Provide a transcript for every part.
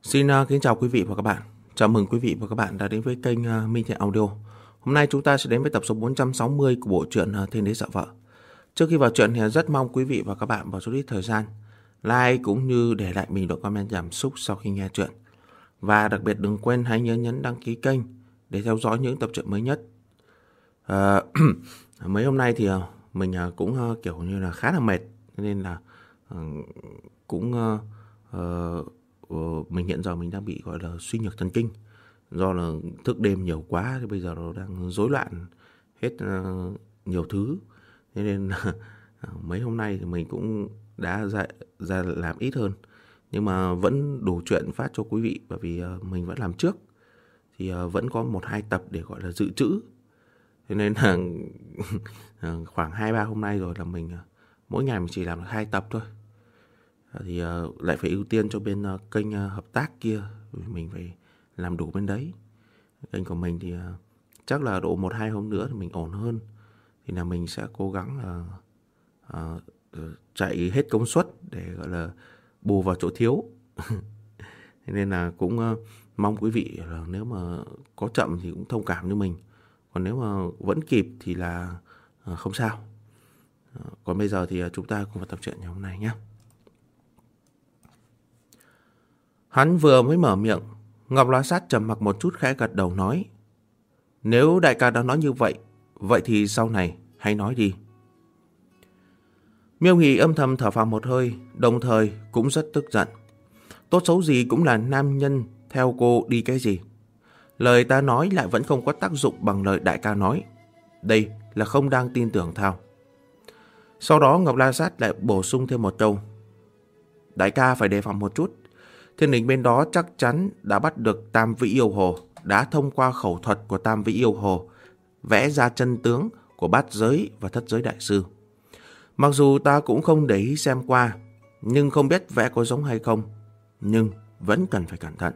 Xin kính chào quý vị và các bạn. Chào mừng quý vị và các bạn đã đến với kênh Minh Thiện Audio. Hôm nay chúng ta sẽ đến với tập số 460 của bộ truyện Thiên Đế Sợ Vợ. Trước khi vào truyện thì rất mong quý vị và các bạn vào chút ít thời gian like cũng như để lại bình luận comment cảm xúc sau khi nghe truyện. Và đặc biệt đừng quên hãy nhớ nhấn đăng ký kênh để theo dõi những tập truyện mới nhất. Mấy hôm nay thì mình cũng kiểu như là khá là mệt, nên là cũng mình hiện giờ mình đang bị gọi là suy nhược thần kinh, do là thức đêm nhiều quá thì bây giờ nó đang rối loạn hết nhiều thứ. Thế nên mấy hôm nay thì mình cũng đã ra làm ít hơn, nhưng mà vẫn đủ chuyện phát cho quý vị, bởi vì mình vẫn làm trước thì vẫn có 1-2 tập để gọi là dự trữ. Thế nên là khoảng 2-3 hôm nay rồi là mình mỗi ngày mình chỉ làm được 2 tập thôi. Thì lại phải ưu tiên cho bên kênh hợp tác kia, mình phải làm đủ bên đấy. Kênh của mình thì chắc là độ 1-2 hôm nữa thì mình ổn hơn, thì là mình sẽ cố gắng là chạy hết công suất để gọi là bù vào chỗ thiếu. Thế nên là cũng mong quý vị là nếu mà có chậm thì cũng thông cảm cho mình, còn nếu mà vẫn kịp thì là không sao. Còn bây giờ thì chúng ta cùng vào tập truyện ngày hôm nay nhé. Hắn vừa mới mở miệng, Ngọc La Sát trầm mặc một chút khẽ gật đầu nói: Nếu đại ca đã nói như vậy, vậy thì sau này hãy nói đi. Miêu Nghị âm thầm thở phào một hơi, đồng thời cũng rất tức giận. Tốt xấu gì cũng là nam nhân, theo cô đi cái gì? Lời ta nói lại vẫn không có tác dụng bằng lời đại ca nói. Đây là không đang tin tưởng thao. Sau đó Ngọc La Sát lại bổ sung thêm một câu: Đại ca phải đề phòng một chút. Thiên đình bên đó chắc chắn đã bắt được Tam Vĩ Yêu Hồ, đã thông qua khẩu thuật của Tam Vĩ Yêu Hồ vẽ ra chân tướng của bát giới và thất giới đại sư. Mặc dù ta cũng không để ý xem qua, nhưng không biết vẽ có giống hay không, nhưng vẫn cần phải cẩn thận.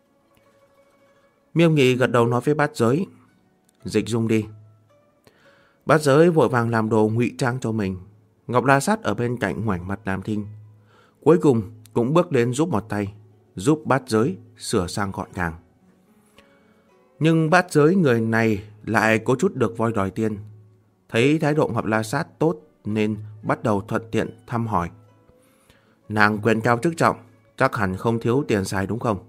Miêu Nghị gật đầu nói với bát giới: Dịch dung đi. Bát giới vội vàng làm đồ ngụy trang cho mình. Ngọc La Sát ở bên cạnh ngoảnh mặt làm thinh. Cuối cùng cũng bước lên giúp một tay, giúp bát giới sửa sang gọn gàng. Nhưng bát giới người này lại có chút được voi đòi tiền. Thấy thái độ Ngọc La Sát tốt nên bắt đầu thuận tiện thăm hỏi: Nàng quyền cao chức trọng, chắc hẳn không thiếu tiền xài đúng không?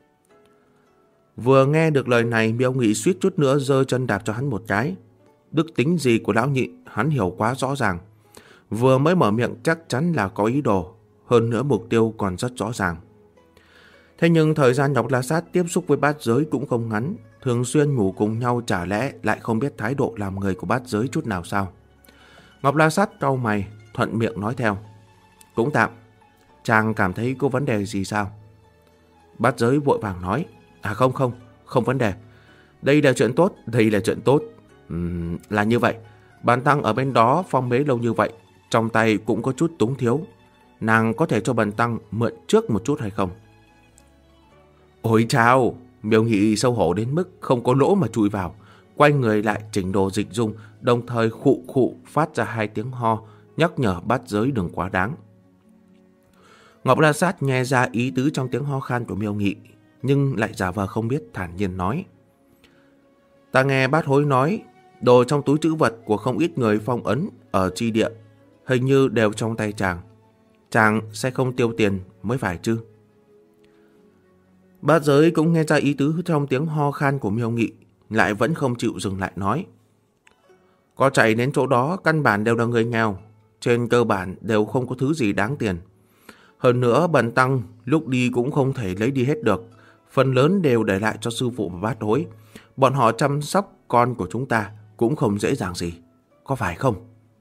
Vừa nghe được lời này, Miêu Nghị suýt chút nữa giơ chân đạp cho hắn một cái. Đức tính gì của lão nhị hắn hiểu quá rõ ràng. Vừa mới mở miệng chắc chắn là có ý đồ, hơn nữa mục tiêu còn rất rõ ràng. Thế nhưng thời gian Ngọc La Sát tiếp xúc với bát giới cũng không ngắn, thường xuyên ngủ cùng nhau, chả lẽ lại không biết thái độ làm người của bát giới chút nào sao? Ngọc La Sát cau mày, thuận miệng nói theo: Cũng tạm. Chàng cảm thấy có vấn đề gì sao? Bát giới vội vàng nói: Không vấn đề. Đây là chuyện tốt, Là như vậy, Bần tăng ở bên đó phong bế lâu như vậy, trong tay cũng có chút túng thiếu. Nàng có thể cho bần tăng mượn trước một chút hay không? Ôi chao! Miêu Nghị xấu hổ đến mức không có lỗ mà chui vào, quay người lại chỉnh đồ dịch dung, đồng thời khụ khụ phát ra 2 tiếng ho, nhắc nhở bát giới đừng quá đáng. Ngọc La Sát nghe ra ý tứ trong tiếng ho khan của Miêu Nghị, nhưng lại giả vờ không biết, thản nhiên nói: Ta nghe bát hối nói, đồ trong túi trữ vật của không ít người phong ấn ở chi địa hình như đều trong tay chàng. Chàng sẽ không tiêu tiền mới phải chứ? Bát giới cũng nghe ra ý tứ trong tiếng ho khan của Miêu Nghị, lại vẫn không chịu dừng lại nói: Có chạy đến chỗ đó căn bản đều là người nghèo, trên cơ bản đều không có thứ gì đáng tiền. Hơn nữa bần tăng lúc đi cũng không thể lấy đi hết được, phần lớn đều để lại cho sư phụ và bát hối. Bọn họ chăm sóc con của chúng ta cũng không dễ dàng gì, có phải không?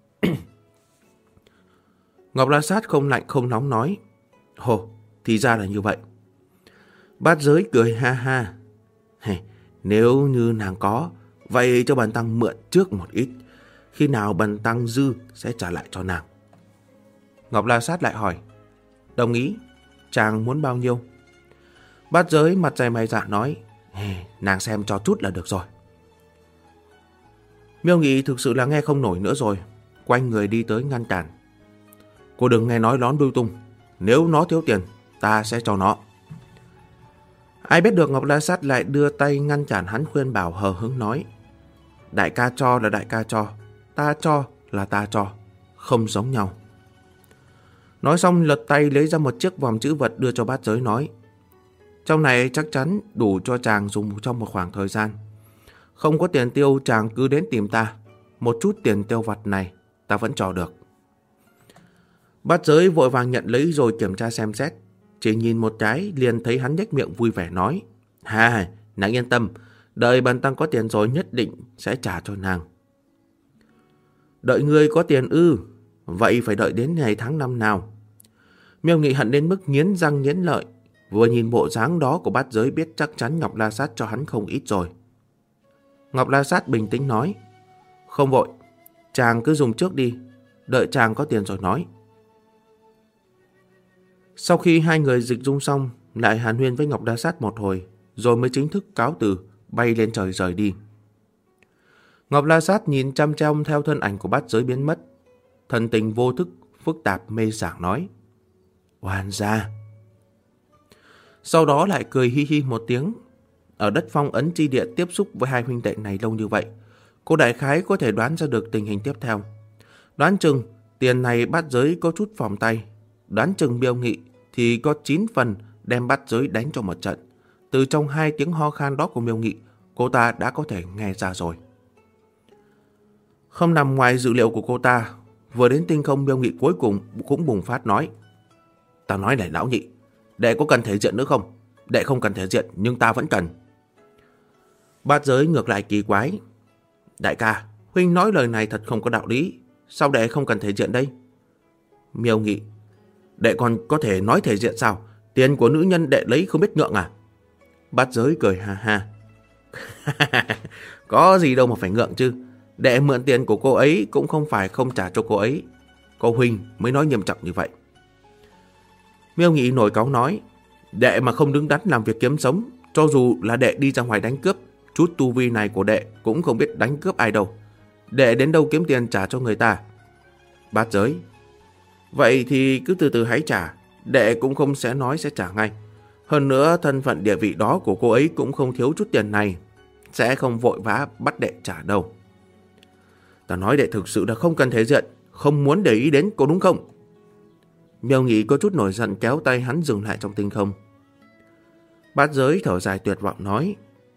Ngọc La Sát không lạnh không nóng nói: Hồ, thì ra là như vậy. Bát giới cười ha ha: Nếu như nàng có, vậy cho bần tăng mượn trước một ít, khi nào bần tăng dư sẽ trả lại cho nàng. Ngọc La Sát lại hỏi: Đồng ý, chàng muốn bao nhiêu? Bát giới mặt dày mày dạ nói: Nàng xem cho chút là được rồi. Miêu Nghị thực sự là nghe không nổi nữa rồi, quay người đi tới ngăn cản: Cô đừng nghe nói lón đuôi tung, nếu nó thiếu tiền ta sẽ cho nó. Ai biết được Ngọc La Sát lại đưa tay ngăn cản hắn, khuyên bảo hờ hững nói: đại ca cho là đại ca cho, ta cho là ta cho, không giống nhau. Nói xong lật tay lấy ra một chiếc vòng chữ vật đưa cho Bát Giới, nói: trong này chắc chắn đủ cho chàng dùng trong một khoảng thời gian. Không có tiền tiêu chàng cứ đến tìm ta, một chút tiền tiêu vặt này ta vẫn cho được. Bát Giới vội vàng nhận lấy rồi kiểm tra xem xét, chỉ nhìn một cái liền thấy hắn nhếch miệng vui vẻ nói: hà, nàng yên tâm, đợi bần tăng có tiền rồi nhất định sẽ trả cho nàng. Đợi ngươi có tiền ư? Vậy phải đợi đến ngày tháng năm nào? Miêu Nghị hận đến mức nghiến răng nghiến lợi, vừa nhìn bộ dáng đó của Bát Giới biết chắc chắn Ngọc La Sát cho hắn không ít rồi. Ngọc La Sát bình tĩnh nói: không vội, chàng cứ dùng trước đi, đợi chàng có tiền rồi nói. Sau khi hai người dịch dung xong, lại hàn huyên với Ngọc La Sát một hồi, rồi mới chính thức cáo từ, bay lên trời rời đi. Ngọc La Sát nhìn chăm chăm theo thân ảnh của Bát Giới biến mất, thần tình vô thức, phức tạp mê sảng nói: oan gia. Sau đó lại cười hi hi một tiếng. Ở đất phong ấn chi địa tiếp xúc với hai huynh đệ này lâu như vậy, cô đại khái có thể đoán ra được tình hình tiếp theo. Đoán chừng tiền này Bát Giới có chút phòng tay, đoán chừng Miêu Nghị thì có 9 phần đem Bát Giới đánh cho một trận. Từ trong 2 tiếng ho khan đó của Miêu Nghị, cô ta đã có thể nghe ra rồi. Không nằm ngoài dự liệu của cô ta, vừa đến tinh không Miêu Nghị cuối cùng cũng bùng phát nói: ta nói này lão nhị, đệ có cần thể diện nữa không? Đệ không cần thể diện nhưng ta vẫn cần. Bát Giới ngược lại kỳ quái: đại ca, huynh nói lời này thật không có đạo lý, sao đệ không cần thể diện đây? Miêu Nghị: đệ còn có thể nói thể diện sao? Tiền của nữ nhân đệ lấy không biết ngượng à? Bát Giới cười ha ha. Có gì đâu mà phải ngượng chứ. Đệ mượn tiền của cô ấy cũng không phải không trả cho cô ấy. Cô huynh mới nói nghiêm trọng như vậy. Miêu Nghị nổi cáu nói: đệ mà không đứng đắn làm việc kiếm sống, cho dù là đệ đi ra ngoài đánh cướp, chút tu vi này của đệ cũng không biết đánh cướp ai đâu. Đệ đến đâu kiếm tiền trả cho người ta? Bát Giới: vậy thì cứ từ từ hãy trả, đệ cũng không sẽ nói sẽ trả ngay. Hơn nữa thân phận địa vị đó của cô ấy cũng không thiếu chút tiền này, sẽ không vội vã bắt đệ trả đâu. Ta nói đệ thực sự là không cần thể diện, không muốn để ý đến cô đúng không? Miêu Nghị có chút nổi giận kéo tay hắn dừng lại trong tinh không. Bát Giới thở dài tuyệt vọng nói: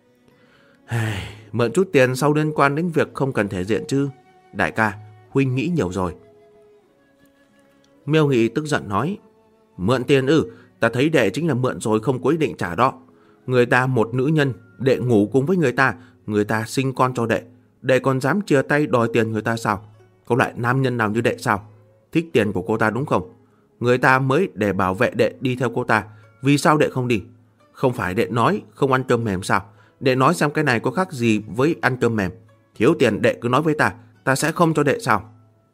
mượn chút tiền sau liên quan đến việc không cần thể diện chứ. Đại ca, huynh nghĩ nhiều rồi. Miêu Nghị tức giận nói: mượn tiền ư? Ta thấy đệ chính là mượn rồi không có ý định trả đó. Người ta một nữ nhân, đệ ngủ cùng với người ta sinh con cho đệ, đệ còn dám chia tay đòi tiền người ta sao? Có loại nam nhân nào như đệ sao? Thích tiền của cô ta đúng không? Người ta mới để bảo vệ đệ đi theo cô ta, vì sao đệ không đi? Không phải đệ nói không ăn cơm mềm sao? Đệ nói xem cái này có khác gì với ăn cơm mềm? Thiếu tiền đệ cứ nói với ta sẽ không cho đệ sao?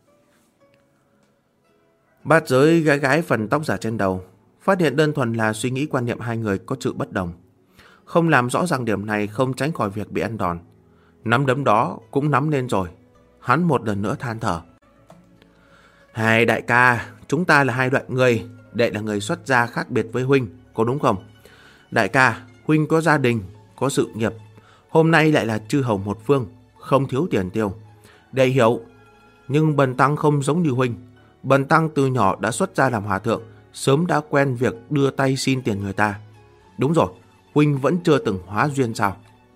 Bát Giới gái gái phần tóc giả trên đầu, phát hiện đơn thuần là suy nghĩ quan niệm hai người có sự bất đồng. Không làm rõ ràng điểm này không tránh khỏi việc bị ăn đòn. Nắm đấm đó cũng nắm lên rồi. Hắn một lần nữa than thở: hai đại ca, chúng ta là hai loại người. Đệ là người xuất gia khác biệt với huynh, có đúng không? Đại ca, huynh có gia đình, có sự nghiệp, hôm nay lại là chư hầu một phương, không thiếu tiền tiêu. Đệ hiểu, nhưng bần tăng không giống như huynh. Bần tăng từ nhỏ đã xuất gia làm hòa thượng, sớm đã quen việc đưa tay xin tiền người ta. Đúng rồi, huynh vẫn chưa từng hóa duyên sao?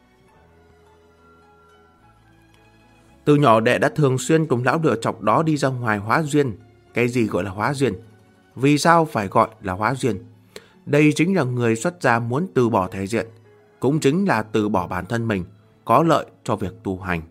Từ nhỏ đệ đã thường xuyên cùng lão lựa chọc đó đi ra ngoài hóa duyên. Cái gì gọi là hóa duyên? Vì sao phải gọi là hóa duyên? Đây chính là người xuất gia muốn từ bỏ thể diện, cũng chính là từ bỏ bản thân mình, có lợi cho việc tu hành.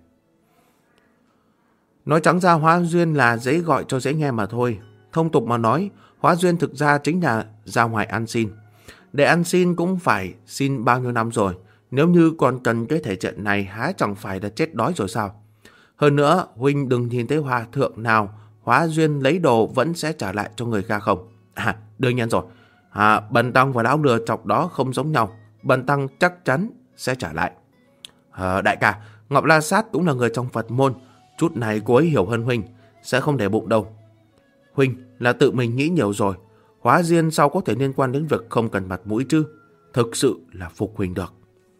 Nói trắng ra hóa duyên là dễ gọi cho dễ nghe mà thôi. Thông tục mà nói, hóa duyên thực ra chính là ra ngoài ăn xin. Để ăn xin cũng phải xin bao nhiêu năm rồi. Nếu như còn cần cái thể diện này há chẳng phải là chết đói rồi sao? Hơn nữa, huynh đừng nhìn thấy hòa thượng nào hóa duyên lấy đồ vẫn sẽ trả lại cho người khác không? Đương nhiên rồi. Bần tăng và lão lừa chọc đó không giống nhau. Bần tăng chắc chắn sẽ trả lại. Đại ca, Ngọc La Sát cũng là người trong Phật môn. Chút này cô ấy hiểu hơn huynh, sẽ không để bụng đâu. Huynh là tự mình nghĩ nhiều rồi. Hóa duyên sau có thể liên quan đến việc không cần mặt mũi chứ. thực sự là phục huynh được.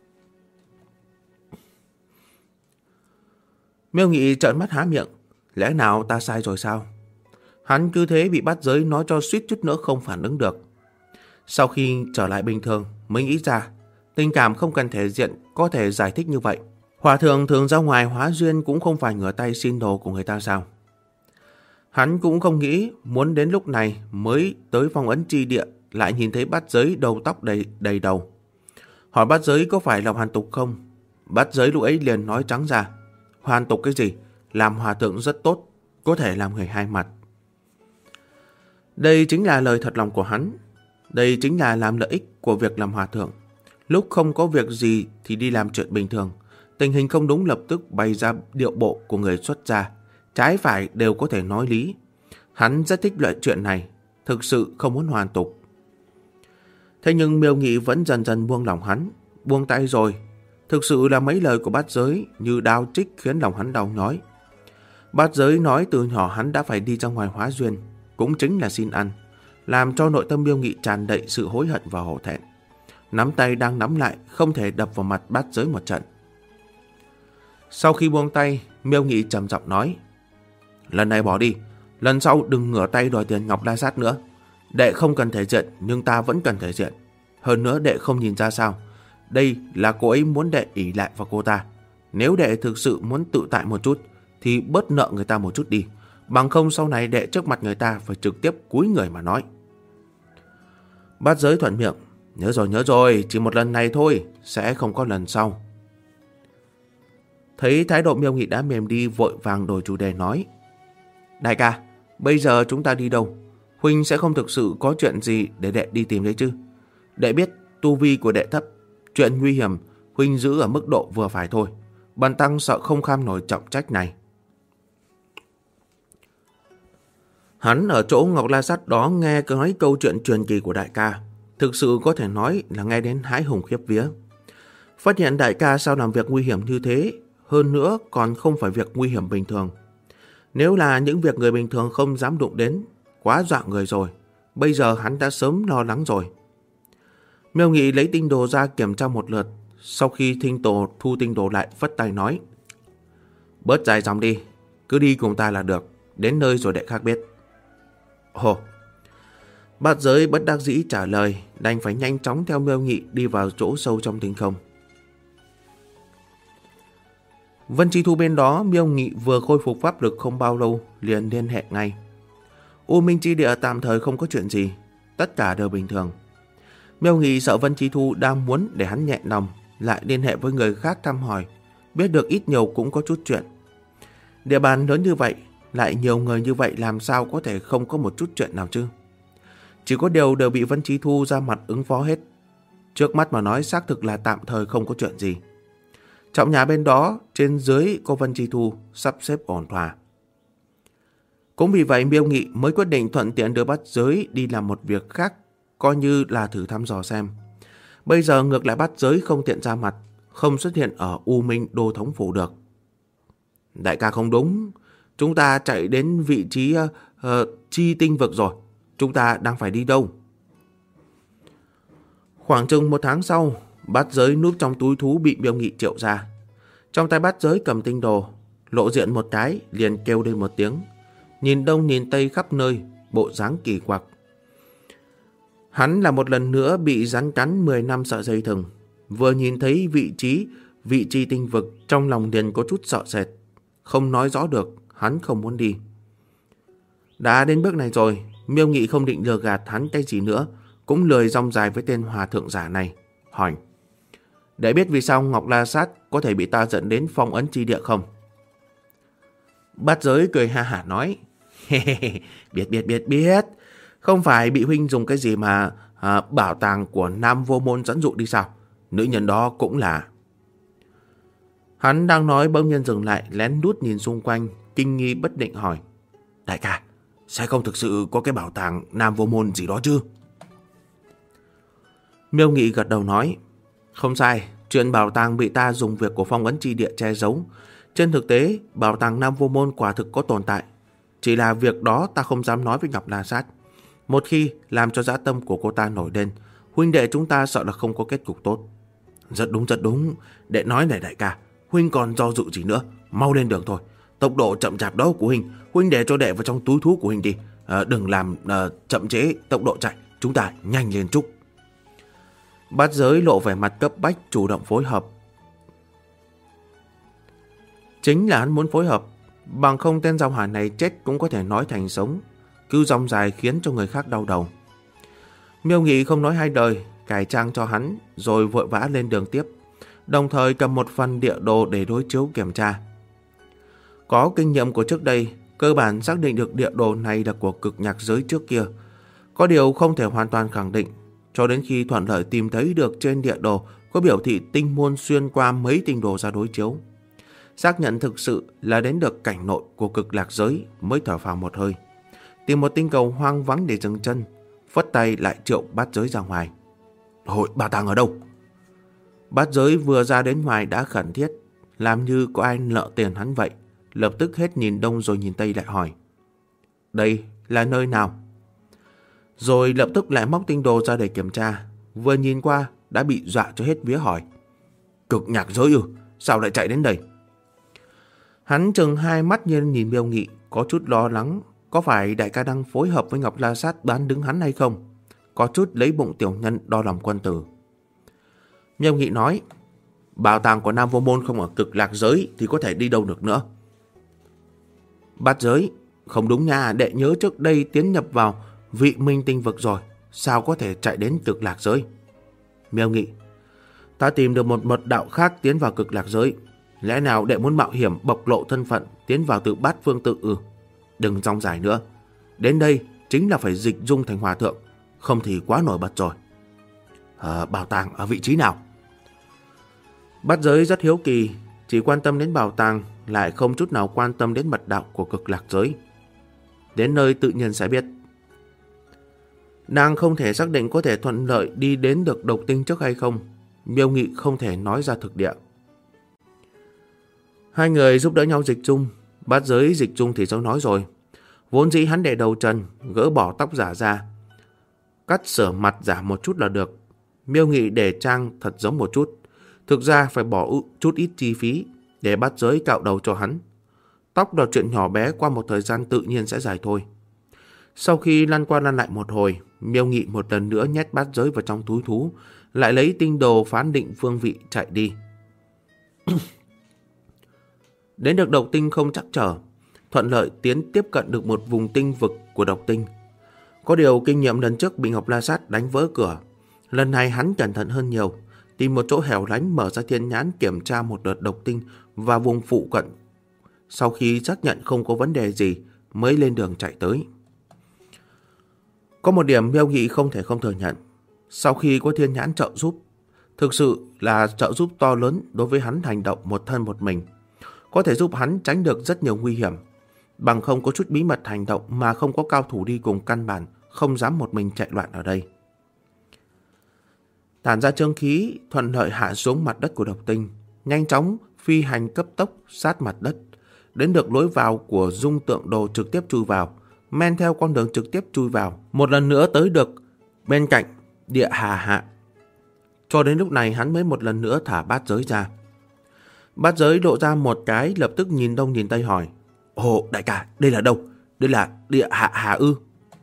Miêu Nghị trợn mắt há miệng. Lẽ nào ta sai rồi sao? Hắn cứ thế bị bắt giới nói cho suýt chút nữa không phản ứng được. Sau khi trở lại bình thường mới nghĩ ra tình cảm không cần thể diện có thể giải thích như vậy. Hòa thượng thường ra ngoài hóa duyên cũng không phải ngửa tay xin đồ của người ta sao? Hắn cũng không nghĩ muốn đến lúc này mới tới phong ấn chi địa lại nhìn thấy bát giới đầu tóc đầy đầu. Hỏi bát giới có phải là hoàn tục không? Bát giới lúc ấy liền nói trắng ra. Hoàn tục cái gì? Làm hòa thượng rất tốt, có thể làm người hai mặt. Đây chính là lời thật lòng của hắn. Đây chính là làm lợi ích của việc làm hòa thượng. Lúc không có việc gì thì đi làm chuyện bình thường. Tình hình không đúng lập tức bày ra điệu bộ của người xuất gia. Trái phải đều có thể nói lý. Hắn rất thích loại chuyện này. Thực sự không muốn hoàn tục. Thế nhưng Miêu Nghị vẫn dần dần buông lòng hắn. Buông tay rồi. Thực sự là mấy lời của bát giới như đao trích khiến lòng hắn đau nhói. Bát giới nói từ nhỏ hắn đã phải đi ra ngoài hóa duyên. Cũng chính là xin ăn. Làm cho nội tâm Miêu Nghị tràn đầy sự hối hận và hổ thẹn. Nắm tay đang nắm lại không thể đập vào mặt bát giới một trận. Sau khi buông tay, Miêu Nghị trầm giọng nói: lần này bỏ đi, lần sau đừng ngửa tay đòi tiền Ngọc La Sát nữa. Đệ không cần thể diện, nhưng ta vẫn cần thể diện. Hơn nữa đệ không nhìn ra sao, đây là cô ấy muốn đệ ỷ lại vào cô ta. Nếu đệ thực sự muốn tự tại một chút, thì bớt nợ người ta một chút đi. Bằng không sau này đệ trước mặt người ta phải trực tiếp cúi người mà nói. Bát giới thuận miệng: nhớ rồi, chỉ một lần này thôi, sẽ không có lần sau. Thấy thái độ Miêu Nghị đã mềm đi, vội vàng đổi chủ đề nói: đại ca, bây giờ chúng ta đi đâu? Huynh sẽ không thực sự có chuyện gì để đệ đi tìm đấy chứ? Đệ biết tu vi của đệ thấp, chuyện nguy hiểm Huynh giữ ở mức độ vừa phải thôi. Bần tăng sợ không kham nổi trọng trách này. Hắn ở chỗ Ngọc La Sát đó nghe nói câu chuyện truyền kỳ của đại ca, thực sự có thể nói là nghe đến hãi hùng khiếp vía. Phát hiện đại ca sao làm việc nguy hiểm như thế, hơn nữa còn không phải việc nguy hiểm bình thường. Nếu là những việc người bình thường không dám đụng đến, quá dọa người rồi. Bây giờ hắn đã sớm lo lắng rồi. Miêu Nghị lấy tinh đồ ra kiểm tra một lượt. Sau khi thu tinh đồ lại, phất tay nói: bớt dài dòng đi, cứ đi cùng ta là được. Đến nơi rồi đệ khác biết. Ồ. Bát giới bất đắc dĩ trả lời, đành phải nhanh chóng theo Miêu Nghị đi vào chỗ sâu trong tinh không. Vân Chi Thu bên đó, Miêu Nghị vừa khôi phục pháp lực không bao lâu liền liên hệ ngay. U Minh Chi Địa tạm thời không có chuyện gì, tất cả đều bình thường. Miêu Nghị sợ Vân Chi Thu đang muốn để hắn nhẹ lòng, lại liên hệ với người khác thăm hỏi, biết được ít nhiều cũng có chút chuyện. Địa bàn lớn như vậy, lại nhiều người như vậy, làm sao có thể không có một chút chuyện nào chứ? Chỉ có điều đều bị Vân Chi Thu ra mặt ứng phó hết. Trước mắt mà nói xác thực là tạm thời không có chuyện gì. Trọng nhà bên đó, trên dưới có Vân Chi Thu sắp xếp ổn thỏa. Cũng vì vậy Miêu Nghị mới quyết định thuận tiện đưa bát giới đi làm một việc khác, coi như là thử thăm dò xem. Bây giờ ngược lại bát giới không tiện ra mặt, không xuất hiện ở U Minh Đô Thống Phủ được. Đại ca không đúng, chúng ta chạy đến vị trí Chi Tinh Vực rồi. Chúng ta đang phải đi đâu? Khoảng chừng 1 tháng sau, bát giới núp trong túi thú bị Miêu Nghị triệu ra. Trong tay bát giới cầm tinh đồ, lộ diện một cái liền kêu lên một tiếng, nhìn đông nhìn tây khắp nơi, bộ dáng kỳ quặc. Hắn là một lần nữa bị rắn cắn 10 năm sợi dây thừng, vừa nhìn thấy vị trí tinh vực, trong lòng liền có chút sợ sệt, không nói rõ được, hắn không muốn đi. Đã đến bước này rồi, Miêu Nghị không định lừa gạt hắn cái gì nữa, cũng lười rong dài với tên hòa thượng giả này, hỏi: để biết vì sao Ngọc La Sát có thể bị ta dẫn đến phong ấn chi địa không? Bát giới cười ha hả nói: biết. Không phải bị huynh dùng cái gì mà bảo tàng của Nam Vô Môn dẫn dụ đi sao? Nữ nhân đó cũng là... Hắn đang nói bỗng nhiên dừng lại, lén lút nhìn xung quanh, kinh nghi bất định hỏi: đại ca, sẽ không thực sự có cái bảo tàng Nam Vô Môn gì đó chứ? Miêu Nghị gật đầu nói: không sai, chuyện bảo tàng bị ta dùng việc của phong ấn chi địa che giấu. Trên thực tế, bảo tàng Nam Vô Môn quả thực có tồn tại. Chỉ là việc đó ta không dám nói với Ngọc La Sát. Một khi làm cho dã tâm của cô ta nổi lên, huynh đệ chúng ta sợ là không có kết cục tốt. Rất đúng. Đệ nói này đại ca, huynh còn do dự gì nữa, mau lên đường thôi. Tốc độ chậm chạp đó của huynh để cho đệ vào trong túi thú của huynh đi. Đừng làm chậm trễ tốc độ chạy, chúng ta nhanh lên chút. Bát Giới lộ vẻ mặt cấp bách, chủ động phối hợp. Chính là hắn muốn phối hợp, bằng không tên giao hỏa này chết cũng có thể nói thành sống, cứ dòng dài khiến cho người khác đau đầu. Miêu Nghị không nói hai lời, cải trang cho hắn rồi vội vã lên đường tiếp, đồng thời cầm một phần địa đồ để đối chiếu kiểm tra. Có kinh nghiệm của trước đây, cơ bản xác định được địa đồ này là của cực nhạc giới trước kia. Có điều không thể hoàn toàn khẳng định, cho đến khi thuận lợi tìm thấy được trên địa đồ có biểu thị tinh môn xuyên qua mấy tinh đồ ra đối chiếu. Xác nhận thực sự là đến được cảnh nội của cực lạc giới mới thở phào một hơi. Tìm một tinh cầu hoang vắng để dừng chân, phất tay lại triệu Bát Giới ra ngoài. Hội bảo tàng ở đâu? Bát Giới vừa ra đến ngoài đã khẩn thiết, làm như có ai nợ tiền hắn vậy. Lập tức hết nhìn đông rồi nhìn tây lại hỏi. Đây là nơi nào? Rồi lập tức lại móc tinh đồ ra để kiểm tra. Vừa nhìn qua đã bị dọa cho hết vía hỏi. Cực nhạc giới ư? Sao lại chạy đến đây? Hắn chừng hai mắt nhìn Miêu Nghị, có chút lo lắng. Có phải đại ca đang phối hợp với Ngọc La Sát bán đứng hắn hay không? Có chút lấy bụng tiểu nhân đo lòng quân tử. Miêu Nghị nói. Bảo tàng của Nam Vô Môn không ở cực lạc giới thì có thể đi đâu được nữa. Bát Giới, không đúng nha, đệ nhớ trước đây tiến nhập vào vị minh tinh vực rồi, sao có thể chạy đến cực lạc giới? Miêu Nghị, ta tìm được một mật đạo khác tiến vào cực lạc giới, lẽ nào đệ muốn mạo hiểm bộc lộ thân phận tiến vào từ Bát Phương Tự ư? Đừng rong dài nữa, đến đây chính là phải dịch dung thành hòa thượng, không thì quá nổi bật rồi. Bảo tàng ở vị trí nào? Bát Giới rất hiếu kỳ, chỉ quan tâm đến bảo tàng, lại không chút nào quan tâm đến mật đạo của cực lạc giới. Đến nơi tự nhiên sẽ biết. Nàng không thể xác định có thể thuận lợi đi đến được độc tinh trước hay không. Miêu Nghị không thể nói ra thực địa. Hai người giúp đỡ nhau dịch dung. Bát Giới dịch dung thì dẫu nói rồi. Vốn dĩ hắn để đầu trần, gỡ bỏ tóc giả ra, cắt sửa mặt giả một chút là được. Miêu Nghị để trang thật giống một chút, thực ra phải bỏ chút ít chi phí để Bát Giới cạo đầu cho hắn. Tóc là chuyện nhỏ bé, qua một thời gian tự nhiên sẽ dài thôi. Sau khi lăn qua lăn lại một hồi, Miêu Nghị một lần nữa nhét Bát Giới vào trong túi thú, lại lấy tinh đồ phán định phương vị chạy đi. Đến được độc tinh không chắc trở, thuận lợi tiếp cận được một vùng tinh vực của độc tinh. Có điều kinh nghiệm lần trước bị Ngọc La Sát đánh vỡ cửa, lần này hắn cẩn thận hơn nhiều, tìm một chỗ hẻo lánh mở ra thiên nhãn kiểm tra một đợt độc tinh và vùng phụ cận. Sau khi xác nhận không có vấn đề gì mới lên đường chạy tới. Có một điểm Miêu Nghị không thể không thừa nhận. Sau khi có thiên nhãn trợ giúp, thực sự là trợ giúp to lớn đối với hắn hành động một thân một mình. Có thể giúp hắn tránh được rất nhiều nguy hiểm. Bằng không có chút bí mật hành động mà không có cao thủ đi cùng, căn bản không dám một mình chạy loạn ở đây. Tản ra trương khí, thuận lợi hạ xuống mặt đất của độc tinh, nhanh chóng phi hành cấp tốc sát mặt đất, đến được lối vào của dung tượng đồ trực tiếp chui vào, men theo con đường trực tiếp chui vào, một lần nữa tới được bên cạnh địa hà hạ. Cho đến lúc này hắn mới một lần nữa thả Bát Giới ra. Bát Giới lộ ra một cái, lập tức nhìn đông nhìn tây hỏi. Ồ đại ca, đây là đâu? Đây là địa hạ hà ư?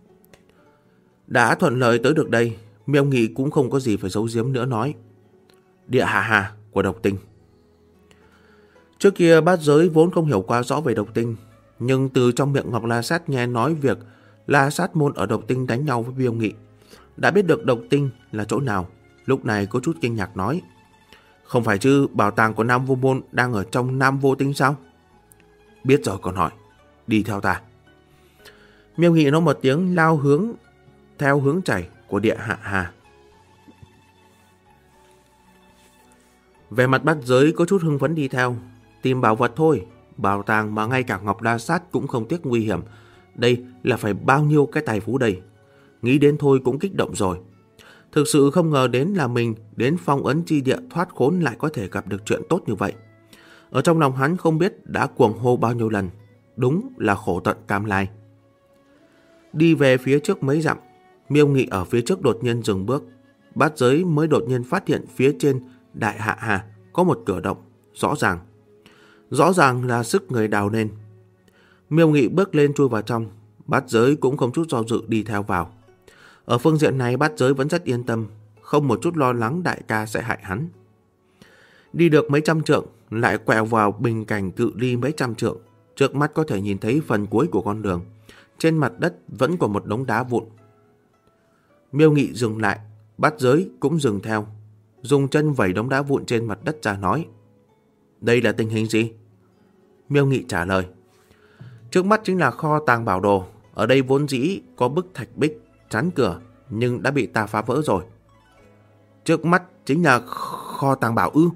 Đã thuận lợi tới được đây, Miêu Nghị cũng không có gì phải giấu giếm nữa nói. Địa hạ hà của độc tinh. Trước kia Bát Giới vốn không hiểu quá rõ về độc tinh, nhưng từ trong miệng Ngọc La Sát nghe nói việc La Sát môn ở độc tinh đánh nhau với Miêu Nghị, đã biết được độc tinh là chỗ nào. Lúc này có chút kinh ngạc nói. Không phải chứ bảo tàng của Nam Vô Môn đang ở trong Nam Vô Tinh sao? Biết rồi còn hỏi. Đi theo ta. Miêu Nghị nói một tiếng lao theo hướng chảy của địa hạ hà. Về mặt Bát Giới có chút hưng phấn đi theo. Tìm bảo vật thôi. Bảo tàng mà ngay cả Ngọc La Sát cũng không tiếc nguy hiểm. Đây là phải bao nhiêu cái tài phú đây. Nghĩ đến thôi cũng kích động rồi. Thực sự không ngờ đến là mình đến phong ấn chi địa thoát khốn lại có thể gặp được chuyện tốt như vậy. Ở trong lòng hắn không biết đã cuồng hô bao nhiêu lần. Đúng là khổ tận cam lai. Đi về phía trước mấy dặm, Miêu Nghị ở phía trước đột nhiên dừng bước. Bát Giới mới đột nhiên phát hiện phía trên Đại Hạ Hà có một cửa động, rõ ràng là sức người đào nên. Miêu Nghị bước lên chui vào trong, Bát Giới cũng không chút do dự đi theo vào. Ở phương diện này Bát Giới vẫn rất yên tâm, không một chút lo lắng đại ca sẽ hại hắn. Đi được mấy trăm trượng, lại quẹo vào bình cảnh cự ly mấy trăm trượng. Trước mắt có thể nhìn thấy phần cuối của con đường. Trên mặt đất vẫn còn một đống đá vụn. Miêu Nghị dừng lại, Bát Giới cũng dừng theo. Dùng chân vẩy đống đá vụn trên mặt đất ra nói: đây là tình hình gì? Miêu Nghị trả lời: trước mắt chính là kho tàng bảo đồ. Ở đây vốn dĩ có bức thạch bích chắn cửa, nhưng đã bị ta phá vỡ rồi. Trước mắt chính là kho tàng bảo ư?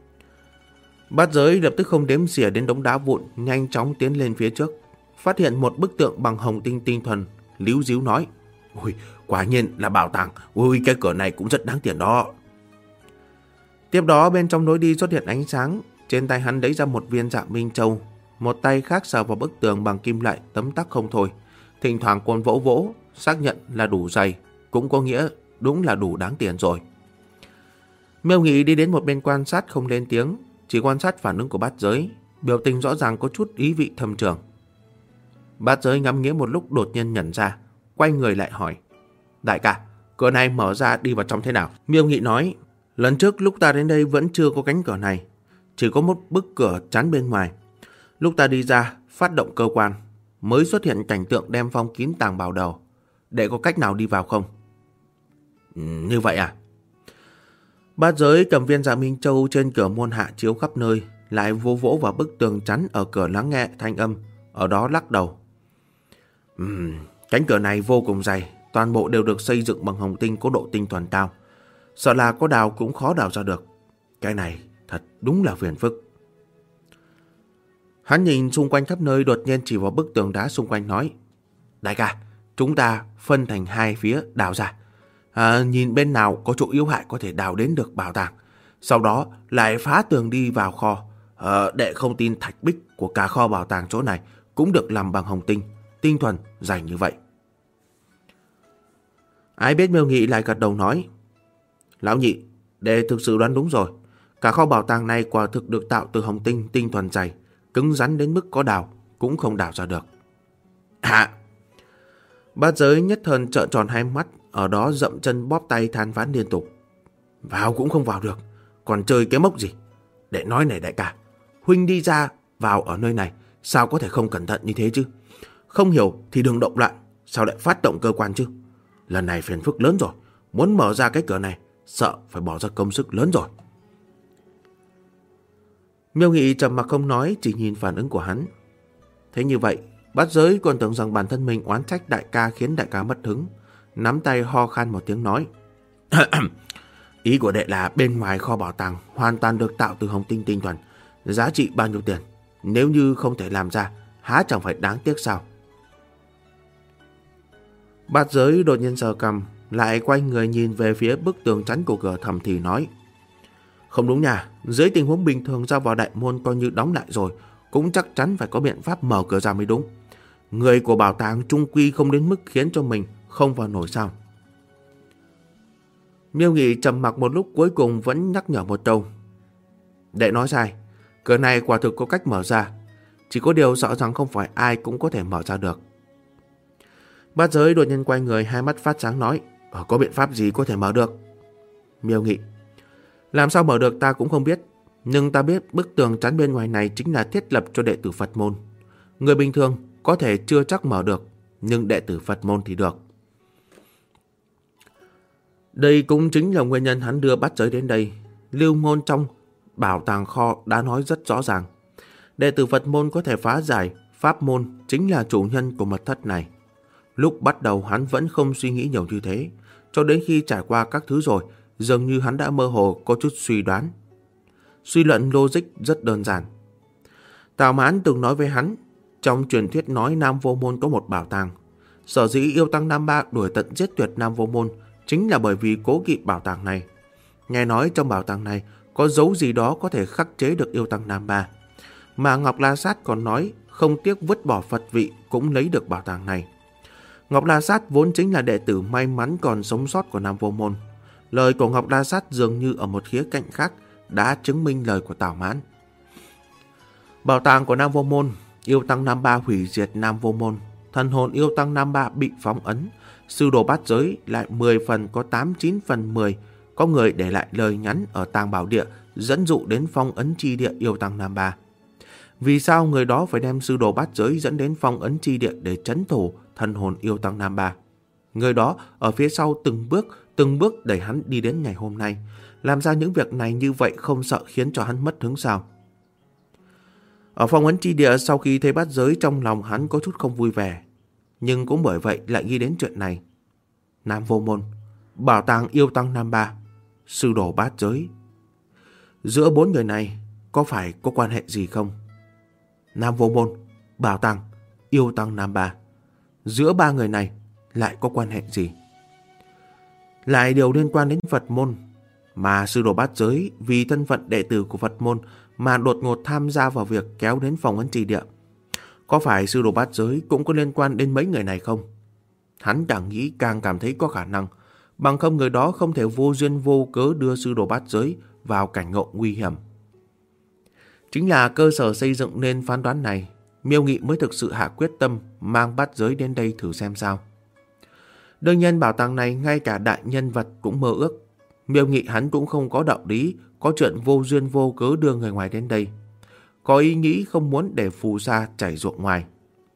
Bát Giới lập tức không đếm xỉa đến đống đá vụn, nhanh chóng tiến lên phía trước. Phát hiện một bức tượng bằng hồng tinh tinh thuần, líu díu nói: ôi, quả nhiên là bảo tàng. Ôi, cái cửa này cũng rất đáng tiền đó. Tiếp đó bên trong lối đi xuất hiện ánh sáng. Trên tay hắn lấy ra một viên Dạ Minh Châu, một tay khác sờ vào bức tường bằng kim loại tấm tắc không thôi. Thỉnh thoảng còn vỗ vỗ, xác nhận là đủ dày, cũng có nghĩa đúng là đủ đáng tiền rồi. Miêu Nghị đi đến một bên quan sát không lên tiếng, chỉ quan sát phản ứng của Bát Giới, biểu tình rõ ràng có chút ý vị thâm trường. Bát Giới ngắm nghía một lúc đột nhiên nhận ra, quay người lại hỏi: đại ca, cửa này mở ra đi vào trong thế nào? Miêu Nghị nói: lần trước lúc ta đến đây vẫn chưa có cánh cửa này, chỉ có một bức cửa chắn bên ngoài. Lúc ta đi ra, phát động cơ quan, mới xuất hiện cảnh tượng đem phong kín tàng bảo đầu. Để có cách nào đi vào không? Như vậy à? Bát Giới cầm viên Dạ Minh Châu trên cửa môn hạ chiếu khắp nơi, lại vỗ vỗ vào bức tường chắn ở cửa lắng nghe thanh âm, ở đó lắc đầu. Cánh cửa này vô cùng dày, toàn bộ đều được xây dựng bằng hồng tinh có độ tinh thuần cao. Sợ là có đào cũng khó đào ra được. Cái này thật đúng là phiền phức. Hắn nhìn xung quanh khắp nơi, đột nhiên chỉ vào bức tường đá xung quanh nói: đại ca, chúng ta phân thành hai phía đào ra. Nhìn bên nào có chỗ yếu hại có thể đào đến được bảo tàng. Sau đó lại phá tường đi vào kho. Đệ không tin thạch bích của cả kho bảo tàng chỗ này cũng được làm bằng hồng tinh, tinh thuần, dày như vậy. Ai biết Miêu Nghị lại gật đầu nói: lão nhị, đệ thực sự đoán đúng rồi. Cả kho bảo tàng này quả thực được tạo từ hồng tinh, tinh thuần dày, cứng rắn đến mức có đào cũng không đào ra được. Bát Giới nhất thời trợn tròn hai mắt, ở đó dậm chân bóp tay than vãn liên tục. Vào cũng không vào được, còn chơi cái mốc gì? Để nói này đại ca, huynh đi ra vào ở nơi này, sao có thể không cẩn thận như thế chứ? Không hiểu thì đừng động loạn, sao lại phát động cơ quan chứ? Lần này phiền phức lớn rồi, muốn mở ra cái cửa này, sợ phải bỏ ra công sức lớn rồi. Miêu Nghị trầm mặc không nói, chỉ nhìn phản ứng của hắn. Thế như vậy, Bát Giới còn tưởng rằng bản thân mình oán trách đại ca khiến đại ca mất hứng, nắm tay ho khan một tiếng nói: ý của đệ là bên ngoài kho bảo tàng hoàn toàn được tạo từ hồng tinh tinh thuần, giá trị bao nhiêu tiền? Nếu như không thể làm ra, há chẳng phải đáng tiếc sao? Bát Giới đột nhiên sờ cằm, lại quay người nhìn về phía bức tường chắn của cửa, thầm thì nói: không đúng nha, dưới tình huống bình thường ra vào đại môn coi như đóng lại rồi, cũng chắc chắn phải có biện pháp mở cửa ra mới đúng. Người của bảo tàng trung quy không đến mức khiến cho mình không vào nổi sao? Miêu Nghị trầm mặc một lúc, cuối cùng vẫn nhắc nhở một câu: đệ nói sai, cửa này quả thực có cách mở ra, chỉ có điều sợ rằng không phải ai cũng có thể mở ra được. Bát Giới đột nhiên quay người, hai mắt phát sáng nói: có biện pháp gì có thể mở được? Miêu Nghị: làm sao mở được ta cũng không biết, nhưng ta biết bức tường chắn bên ngoài này chính là thiết lập cho đệ tử Phật môn. Người bình thường có thể chưa chắc mở được, nhưng đệ tử Phật môn thì được. Đây cũng chính là nguyên nhân hắn đưa Bát Giới đến đây. Lưu môn trong bảo tàng kho đã nói rất rõ ràng, đệ tử Phật môn có thể phá giải pháp môn, chính là chủ nhân của mật thất này. Lúc bắt đầu hắn vẫn không suy nghĩ nhiều như thế, cho đến khi trải qua các thứ rồi, dường như hắn đã mơ hồ có chút suy đoán. Suy luận logic rất đơn giản. Tào Mãn từng nói với hắn, trong truyền thuyết nói Nam Vô Môn có một bảo tàng. Sở dĩ yêu tăng Nam Ba đuổi tận giết tuyệt Nam Vô Môn chính là bởi vì cố kỵ bảo tàng này. Nghe nói trong bảo tàng này có dấu gì đó có thể khắc chế được yêu tăng Nam Ba. Mà Ngọc La Sát còn nói không tiếc vứt bỏ Phật vị cũng lấy được bảo tàng này. Ngọc La Sát vốn chính là đệ tử may mắn còn sống sót của Nam Vô Môn. Lời của Ngọc La Sát dường như ở một khía cạnh khác đã chứng minh lời của Tào Mãn. Bảo tàng của Nam Vô Môn, yêu tăng Nam Ba hủy diệt Nam Vô Môn, thần hồn yêu tăng Nam Ba bị phong ấn, sư đồ bát giới lại 10 phần có 8-9 phần 10, có người để lại lời nhắn ở tàng bảo địa dẫn dụ đến phong ấn chi địa yêu tăng Nam Ba. Vì sao người đó phải đem sư đồ bát giới dẫn đến phong ấn chi địa để trấn thủ thần hồn yêu tăng Nam Ba? Người đó ở phía sau từng bước đẩy hắn đi đến ngày hôm nay. Làm ra những việc này như vậy không sợ khiến cho hắn mất hứng sao? Ở phong ấn chi địa, sau khi thấy bát giới, trong lòng hắn có chút không vui vẻ, nhưng cũng bởi vậy lại nghĩ đến chuyện này. Nam Vô Môn, bảo tàng yêu tăng Nam Ba, sư đồ bát giới, giữa 4 người này có phải có quan hệ gì không? Nam Vô Môn, bảo tàng yêu tăng Nam Ba, giữa 3 người này lại có quan hệ gì? Lại điều liên quan đến Phật môn, mà sư đồ bát giới vì thân phận đệ tử của Phật môn mà đột ngột tham gia vào việc kéo đến phong ấn chi địa. Có phải sư đồ bát giới cũng có liên quan đến mấy người này không? Hắn càng nghĩ càng cảm thấy có khả năng, bằng không người đó không thể vô duyên vô cớ đưa sư đồ bát giới vào cảnh ngộ nguy hiểm. Chính là cơ sở xây dựng nên phán đoán này, Miêu Nghị mới thực sự hạ quyết tâm mang bát giới đến đây thử xem sao. Đương nhiên bảo tàng này ngay cả đại nhân vật cũng mơ ước. Miêu Nghị hắn cũng không có đạo lý, có chuyện vô duyên vô cớ đưa người ngoài đến đây. Có ý nghĩ không muốn để phù sa chảy ruộng ngoài.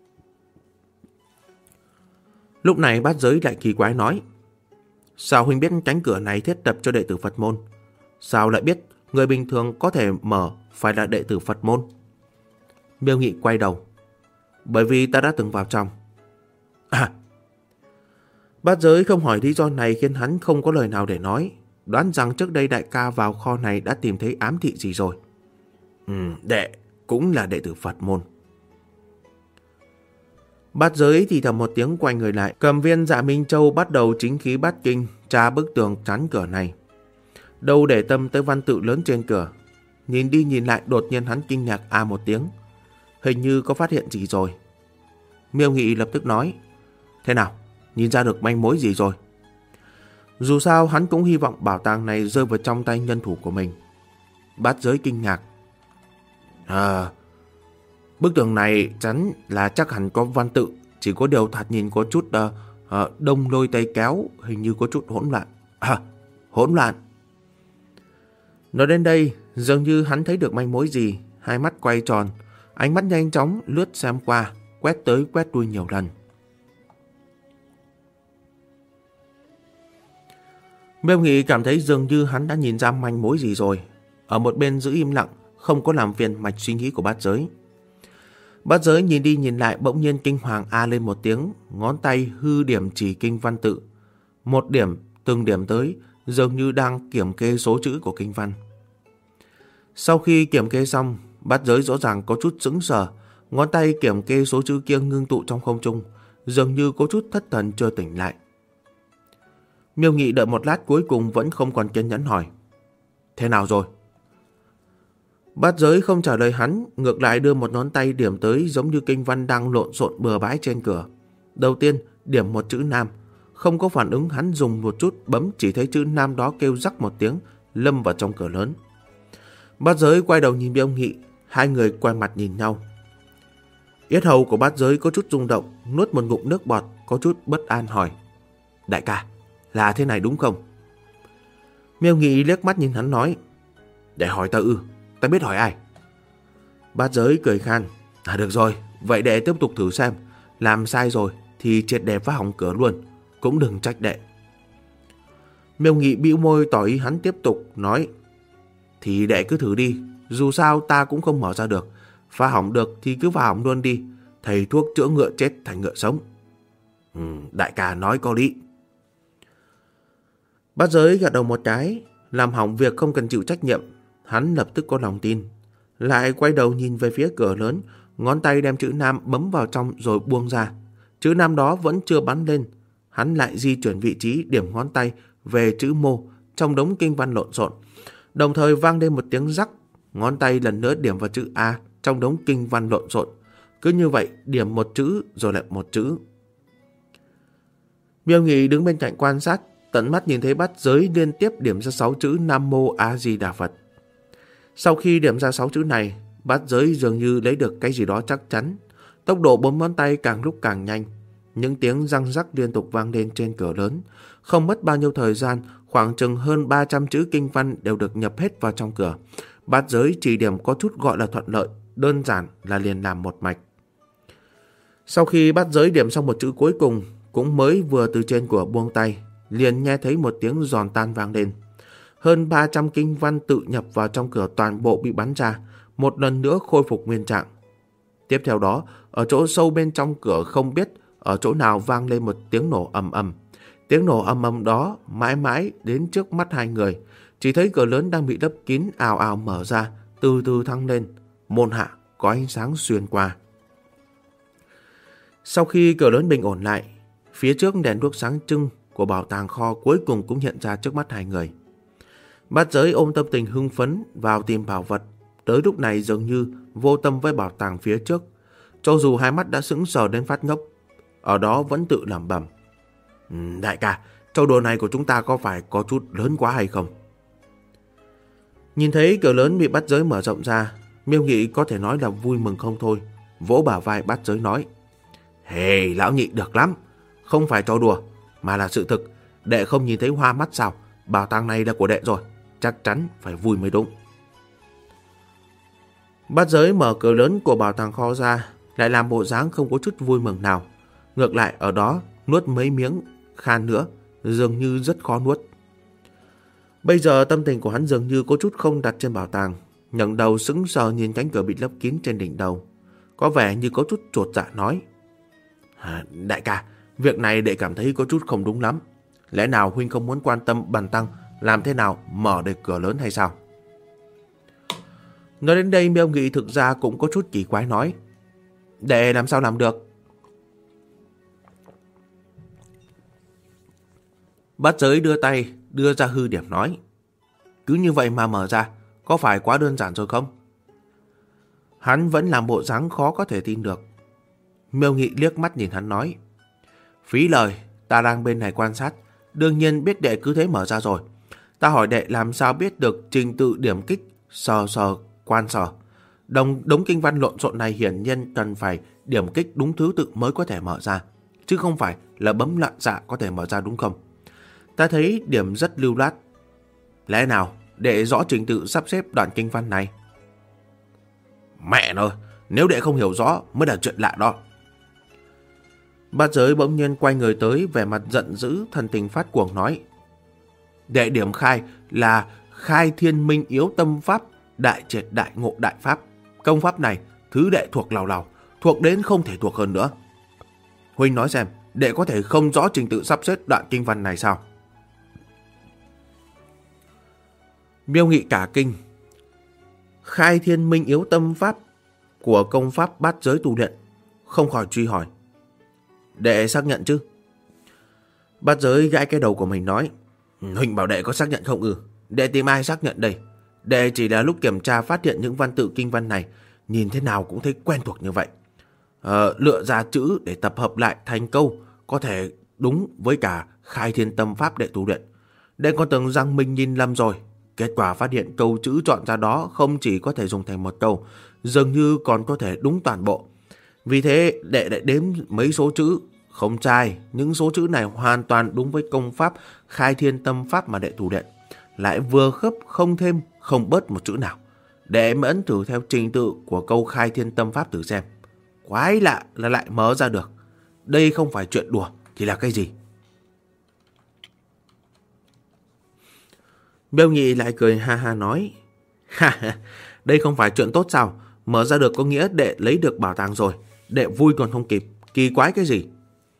Lúc này bát giới lại kỳ quái nói: sao huynh biết cánh cửa này thiết lập cho đệ tử Phật môn? Sao lại biết người bình thường có thể mở phải là đệ tử Phật môn? Miêu Nghị quay đầu: bởi vì ta đã từng vào trong. Bát giới không hỏi lý do này khiến hắn không có lời nào để nói, đoán rằng trước đây đại ca vào kho này đã tìm thấy ám thị gì rồi. Đệ cũng là đệ tử Phật môn. Bát giới thì thầm một tiếng, quay người lại, cầm viên Dạ Minh Châu bắt đầu chính khí bát kinh tra bức tường chắn cửa này. Đâu để tâm tới văn tự lớn trên cửa. Nhìn đi nhìn lại, đột nhiên hắn kinh ngạc một tiếng. Hình như có phát hiện gì rồi. Miêu Nghị lập tức nói: thế nào, nhìn ra được manh mối gì rồi? Dù sao hắn cũng hy vọng bảo tàng này rơi vào trong tay nhân thủ của mình. Bát giới kinh ngạc: bức tường này chắn là chắc hẳn có văn tự, chỉ có điều thoạt nhìn có chút đông lôi tay kéo, hình như có chút hỗn loạn. Hỗn loạn. Nói đến đây, dường như hắn thấy được manh mối gì, hai mắt quay tròn, ánh mắt nhanh chóng lướt xem qua, quét tới quét lui nhiều lần. Miêu Nghị cảm thấy dường như hắn đã nhìn ra manh mối gì rồi, ở một bên giữ im lặng, không có làm phiền mạch suy nghĩ của bát giới. Bát giới nhìn đi nhìn lại, bỗng nhiên kinh hoàng lên một tiếng, ngón tay hư điểm chỉ kinh văn tự. Một điểm, từng điểm tới, dường như đang kiểm kê số chữ của kinh văn. Sau khi kiểm kê xong, bát giới rõ ràng có chút sững sờ, ngón tay kiểm kê số chữ kia ngưng tụ trong không trung, dường như có chút thất thần chưa tỉnh lại. Miêu Nghị đợi một lát, cuối cùng vẫn không còn kiên nhẫn hỏi: thế nào rồi? Bát giới không trả lời hắn, ngược lại đưa một ngón tay điểm tới giống như kinh văn đang lộn xộn bừa bãi trên cửa. Đầu tiên điểm một chữ Nam, không có phản ứng, hắn dùng một chút bấm, chỉ thấy chữ Nam đó kêu rắc một tiếng, lâm vào trong cửa lớn. Bát giới quay đầu nhìn Miêu Nghị, hai người quay mặt nhìn nhau. Yết hầu của bát giới có chút rung động, nuốt một ngụm nước bọt, có chút bất an hỏi: đại ca, là thế này đúng không? Miêu Nghị liếc mắt nhìn hắn nói: để hỏi ta ư? Ta biết hỏi ai? Bát giới cười khan: được rồi, vậy đệ tiếp tục thử xem, làm sai rồi thì triệt để phá hỏng cửa luôn, cũng đừng trách đệ. Miêu Nghị bĩu môi tỏ ý hắn tiếp tục nói: thì đệ cứ thử đi, dù sao ta cũng không mở ra được, phá hỏng được thì cứ phá hỏng luôn đi, thầy thuốc chữa ngựa chết thành ngựa sống. Đại ca nói có lý. Bát giới gật đầu một cái, làm hỏng việc không cần chịu trách nhiệm. Hắn lập tức có lòng tin, lại quay đầu nhìn về phía cửa lớn, ngón tay đem chữ Nam bấm vào trong rồi buông ra. Chữ Nam đó vẫn chưa bắn lên, hắn lại di chuyển vị trí, điểm ngón tay về chữ Mô trong đống kinh văn lộn xộn, đồng thời vang lên một tiếng rắc, ngón tay lần nữa điểm vào chữ A trong đống kinh văn lộn xộn. Cứ như vậy, điểm một chữ rồi lại một chữ. Miêu Nghị đứng bên cạnh quan sát, tận mắt nhìn thấy bát giới liên tiếp điểm ra 6 chữ Nam Mô A Di Đà Phật. Sau khi điểm ra 6 chữ này, bát giới dường như lấy được cái gì đó chắc chắn. Tốc độ 4 ngón tay càng lúc càng nhanh. Những tiếng răng rắc liên tục vang lên trên cửa lớn. Không mất bao nhiêu thời gian, khoảng chừng hơn 300 chữ kinh văn đều được nhập hết vào trong cửa. Bát giới chỉ điểm có chút gọi là thuận lợi, đơn giản là liền làm một mạch. Sau khi bát giới điểm xong một chữ cuối cùng, cũng mới vừa từ trên cửa buông tay, liền nghe thấy một tiếng giòn tan vang lên. Hơn 300 kinh văn tự nhập vào trong cửa toàn bộ bị bắn ra, một lần nữa khôi phục nguyên trạng. Tiếp theo đó, ở chỗ sâu bên trong cửa không biết ở chỗ nào vang lên một tiếng nổ ầm ầm. Tiếng nổ ầm ầm đó mãi mãi đến trước mắt hai người, chỉ thấy cửa lớn đang bị lấp kín ào ào mở ra, từ từ thăng lên, môn hạ có ánh sáng xuyên qua. Sau khi cửa lớn bình ổn lại, phía trước đèn đuốc sáng trưng của bảo tàng kho cuối cùng cũng hiện ra trước mắt hai người. Bát giới ôm tâm tình hưng phấn vào tìm bảo vật, tới lúc này dường như vô tâm với bảo tàng phía trước. Cho dù hai mắt đã sững sờ đến phát ngốc, ở đó vẫn tự lẩm bẩm: đại ca, trò đùa này của chúng ta có phải có chút lớn quá hay không? Nhìn thấy cửa lớn bị bát giới mở rộng ra, Miêu Nghị có thể nói là vui mừng không thôi, vỗ bả vai bát giới nói: Hey, lão nhị được lắm, không phải trò đùa, mà là sự thực. Đệ không nhìn thấy hoa mắt sao? Bảo tàng này là của đệ rồi, chắc chắn phải vui mới đúng. Bát giới mở cửa lớn của bảo tàng kho ra, lại làm bộ dáng không có chút vui mừng nào. Ngược lại ở đó nuốt mấy miếng khan nữa, dường như rất khó nuốt. Bây giờ tâm tình của hắn dường như có chút không đặt trên bảo tàng, ngẩng đầu sững sờ nhìn cánh cửa bị lấp kín trên đỉnh đầu, có vẻ như có chút chột dạ nói: đại ca, việc này đệ cảm thấy có chút không đúng lắm. Lẽ nào huynh không muốn quan tâm bần tăng làm thế nào mở được cửa lớn hay sao? Nói đến đây, Miêu Nghị thực ra cũng có chút kỳ quái nói: đệ làm sao làm được? Bát giới đưa tay đưa ra hư điểm nói: cứ như vậy mà mở ra, có phải quá đơn giản rồi không? Hắn vẫn làm bộ dáng khó có thể tin được. Miêu Nghị liếc mắt nhìn hắn nói: phí lời, ta đang bên này quan sát, đương nhiên biết đệ cứ thế mở ra rồi. Ta hỏi đệ làm sao biết được trình tự điểm kích, sờ, quan sờ. Đống kinh văn lộn xộn này hiển nhiên cần phải điểm kích đúng thứ tự mới có thể mở ra, chứ không phải là bấm loạn xạ có thể mở ra đúng không? Ta thấy điểm rất lưu loát. Lẽ nào đệ rõ trình tự sắp xếp đoạn kinh văn này? Mẹ nó, nếu đệ không hiểu rõ mới là chuyện lạ đó. Bát giới bỗng nhiên quay người tới, vẻ mặt giận dữ, thần tình phát cuồng nói: đệ điểm khai là khai thiên minh yếu tâm pháp, đại triệt đại ngộ đại pháp. Công pháp này thứ đệ thuộc lào lào, thuộc đến không thể thuộc hơn nữa. Huynh nói xem, đệ có thể không rõ trình tự sắp xếp đoạn kinh văn này sao? Miêu Nghị cả kinh. Khai thiên minh yếu tâm pháp của công pháp bát giới tu luyện, không khỏi truy hỏi: đệ xác nhận chứ? Bát giới gãi cái đầu của mình nói: huynh bảo đệ có xác nhận không ư? Đệ tìm ai xác nhận đây? Đệ chỉ là lúc kiểm tra phát hiện những văn tự kinh văn này, nhìn thế nào cũng thấy quen thuộc như vậy. Lựa ra chữ để tập hợp lại thành câu có thể đúng với cả khai thiên tâm pháp đệ tu luyện. Đệ còn tưởng rằng mình nhìn lầm rồi, kết quả phát hiện câu chữ chọn ra đó không chỉ có thể dùng thành một câu, dường như còn có thể đúng toàn bộ. Vì thế đệ lại đếm mấy số chữ, không sai, những số chữ này hoàn toàn đúng với công pháp khai thiên tâm pháp mà đệ tu luyện, lại vừa khớp, không thêm không bớt một chữ nào. Đệ mới ấn thử theo trình tự của câu khai thiên tâm pháp thử xem. Quái lạ là lại mở ra được. Đây không phải chuyện đùa thì là cái gì? Miêu Nghị lại cười ha ha nói: đây không phải chuyện tốt sao? Mở ra được có nghĩa đệ lấy được bảo tàng rồi. Đệ vui còn không kịp, kỳ quái cái gì?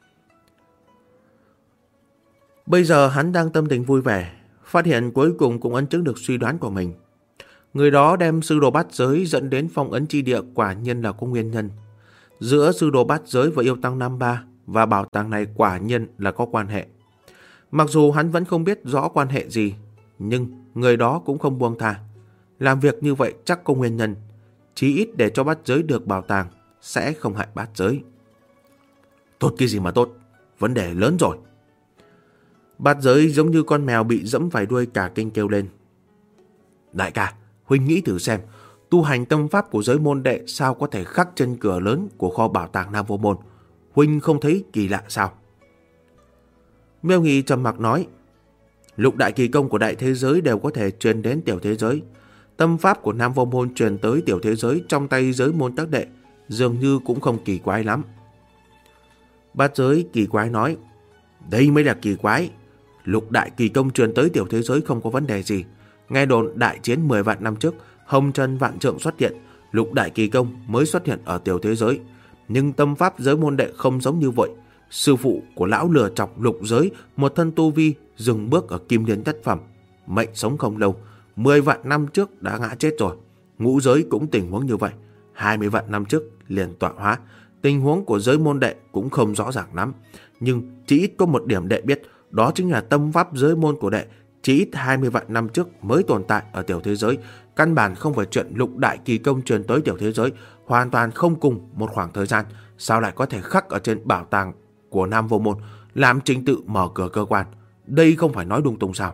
Bây giờ hắn đang tâm tình vui vẻ, phát hiện cuối cùng cũng ấn chứng được suy đoán của mình. Người đó đem sư đồ bát giới dẫn đến phong ấn chi địa quả nhiên là có nguyên nhân. Giữa sư đồ bát giới và yêu tăng Nam Ba và bảo tàng này quả nhiên là có quan hệ. Mặc dù hắn vẫn không biết rõ quan hệ gì, nhưng người đó cũng không buông tha. Làm việc như vậy chắc có nguyên nhân, chí ít để cho bát giới được bảo tàng sẽ không hại bát giới. Tốt cái gì mà tốt, vấn đề lớn rồi. Bát Giới giống như con mèo bị dẫm phải đuôi cả kinh kêu lên. Đại ca, huynh nghĩ thử xem, tu hành tâm pháp của giới môn đệ sao có thể khắc chân cửa lớn của kho bảo tàng Nam Vô Môn? Huynh không thấy kỳ lạ sao? Miêu Nghị trầm mặc nói, lục đại kỳ công của đại thế giới đều có thể truyền đến tiểu thế giới. Tâm pháp của Nam Vô Môn truyền tới tiểu thế giới trong tay giới môn các đệ, dường như cũng không kỳ quái lắm. Bát Giới kỳ quái nói, đây mới là kỳ quái. Lục đại kỳ công truyền tới tiểu thế giới không có vấn đề gì. Nghe đồn đại chiến 10 vạn năm trước, Hồng Trần Vạn Trượng xuất hiện, lục đại kỳ công mới xuất hiện ở tiểu thế giới. Nhưng tâm pháp giới môn đệ không giống như vậy. Sư phụ của lão lừa chọc lục giới, một thân tu vi dừng bước ở kim liên nhất phẩm, mệnh sống không lâu, 10 vạn năm trước đã ngã chết rồi. Ngũ giới cũng tình huống như vậy, 20 vạn năm trước liền tọa hóa. Tình huống của giới môn đệ cũng không rõ ràng lắm, nhưng chỉ ít có một điểm đệ biết, đó chính là tâm pháp giới môn của đệ chỉ ít 20 vạn năm trước mới tồn tại ở tiểu thế giới. Căn bản không phải chuyện lục đại kỳ công truyền tới tiểu thế giới, hoàn toàn không cùng một khoảng thời gian. Sao lại có thể khắc ở trên bảo tàng của Nam Vô Môn, làm trình tự mở cửa cơ quan? Đây không phải nói lung tung sao?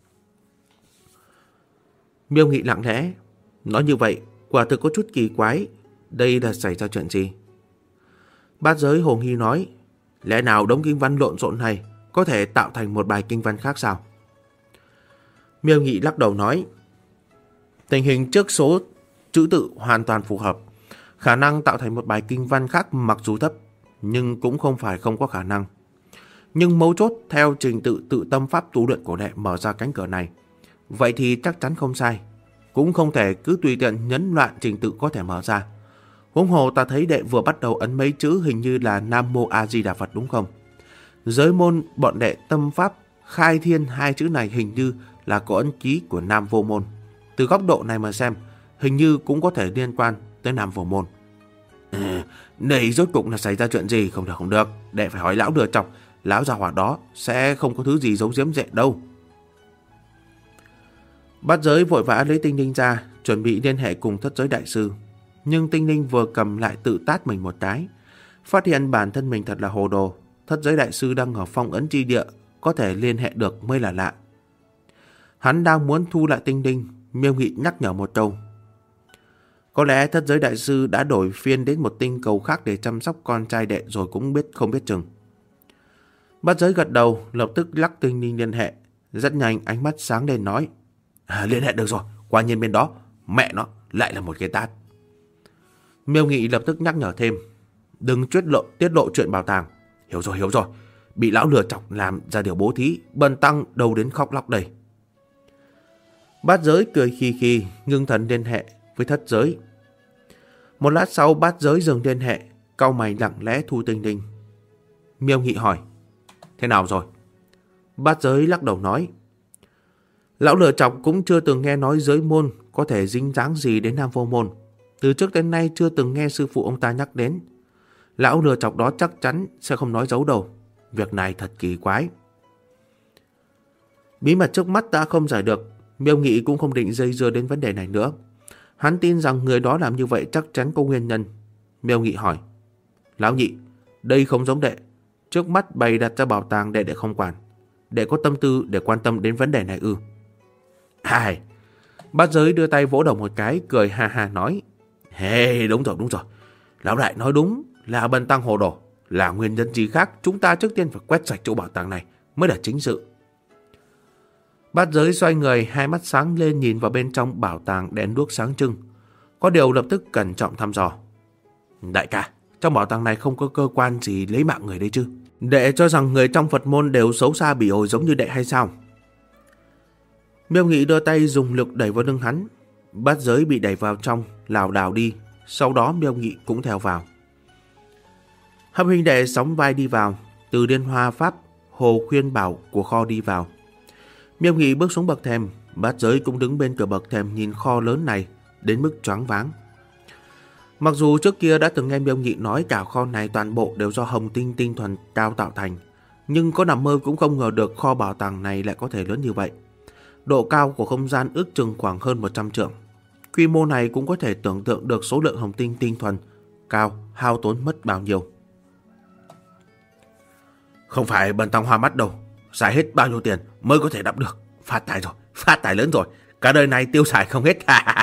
Miêu Nghị lặng lẽ nói, như vậy quả thực có chút kỳ quái. Đây là xảy ra chuyện gì? Bát Giới hồ nghi nói, lẽ nào đống kinh văn lộn xộn này có thể tạo thành một bài kinh văn khác sao? Miêu Nghị lắc đầu nói, tình hình trước số chữ tự hoàn toàn phù hợp. Khả năng tạo thành một bài kinh văn khác mặc dù thấp, nhưng cũng không phải không có khả năng. Nhưng mấu chốt theo trình tự tự tâm pháp tu luyện của đệ mở ra cánh cửa này, vậy thì chắc chắn không sai. Cũng không thể cứ tùy tiện nhấn loạn trình tự có thể mở ra. Huống hồ ta thấy đệ vừa bắt đầu ấn mấy chữ hình như là Nam Mô A Di Đà Phật đúng không? Giới môn bọn đệ tâm pháp khai thiên hai chữ này hình như là có ấn ký của Nam Vô Môn. Từ góc độ này mà xem, hình như cũng có thể liên quan tới Nam Vô Môn. Này rốt cuộc là xảy ra chuyện gì? Không được, đệ phải hỏi lão lừa chọc. Lão già hỏa đó sẽ không có thứ gì giấu giếm dệ đâu. Bát Giới vội vã lấy Tinh Linh ra, chuẩn bị liên hệ cùng Thất Giới Đại Sư. Nhưng Tinh Linh vừa cầm lại tự tát mình một cái, phát hiện bản thân mình thật là hồ đồ. Thất Giới Đại Sư đang ở phong ấn chi địa, có thể liên hệ được mới là lạ. Hắn đang muốn thu lại Tinh Linh, Miêu Nghị nhắc nhở một câu. Có lẽ Thất Giới Đại Sư đã đổi phiên đến một tinh cầu khác để chăm sóc con trai đệ rồi cũng không biết chừng. Bát Giới gật đầu, lập tức lắc Tinh Linh liên hệ. Rất nhanh ánh mắt sáng lên nói, liên hệ được rồi, quả nhiên bên đó, mẹ nó, lại là một cái tát. Miêu Nghị lập tức nhắc nhở thêm, đừng tiết lộ chuyện bảo tàng. Hiểu rồi, bị lão lừa chọc làm ra điều bố thí, bần tăng đầu đến khóc lóc đầy. Bát Giới cười khi ngưng thần liên hệ với Thất Giới. Một lát sau Bát Giới dừng liên hệ, cau mày lặng lẽ thu Tinh Linh. Miêu Nghị hỏi, thế nào rồi? Bát Giới lắc đầu nói, lão lừa chọc cũng chưa từng nghe nói giới môn có thể dính dáng gì đến Nam Vô Môn. Từ trước đến nay chưa từng nghe sư phụ ông ta nhắc đến. Lão lừa chọc đó chắc chắn sẽ không nói giấu đâu. Việc này thật kỳ quái. Bí mật trước mắt đã không giải được, Miêu Nghị cũng không định dây dưa đến vấn đề này nữa. Hắn tin rằng người đó làm như vậy chắc chắn có nguyên nhân. Miêu Nghị hỏi, lão nhị, đây không giống đệ. Trước mắt bày đặt ra bảo tàng đệ không quản. Đệ có tâm tư để quan tâm đến vấn đề này ư? Bát Giới đưa tay vỗ đầu một cái, cười ha ha nói, đúng rồi. Lão đại nói đúng, là bần tăng hồ đồ. Là nguyên nhân gì khác, chúng ta trước tiên phải quét sạch chỗ bảo tàng này mới là chính sự. Bát Giới xoay người, hai mắt sáng lên nhìn vào bên trong bảo tàng đèn đuốc sáng trưng. Có điều lập tức cẩn trọng thăm dò. Đại ca, trong bảo tàng này không có cơ quan gì lấy mạng người đấy chứ? Đệ cho rằng người trong Phật môn đều xấu xa bỉ ổi giống như đệ hay sao? Miêu Nghị đưa tay dùng lực đẩy vào lưng hắn. Bát Giới bị đẩy vào trong, lảo đảo đi. Sau đó Miêu Nghị cũng theo vào. Hai huynh đệ sóng vai đi vào. Từ Liên Hoa Pháp, Hồ Khuyên Bảo của kho đi vào. Miêu Nghị bước xuống bậc thềm. Bát Giới cũng đứng bên cửa bậc thềm nhìn kho lớn này, đến mức choáng váng. Mặc dù trước kia đã từng nghe Miêu Nghị nói cả kho này toàn bộ đều do hồng tinh tinh thuần cao tạo thành, nhưng có nằm mơ cũng không ngờ được kho bảo tàng này lại có thể lớn như vậy. Độ cao của không gian ước chừng khoảng hơn 100 trượng. Quy mô này cũng có thể tưởng tượng được số lượng hồng tinh tinh thuần cao hao tốn mất bao nhiêu. Không phải bần tăng hoa mắt đâu. xài hết bao nhiêu tiền mới có thể đắp được? Phát tài rồi, phát tài lớn rồi, cả đời này tiêu xài không hết.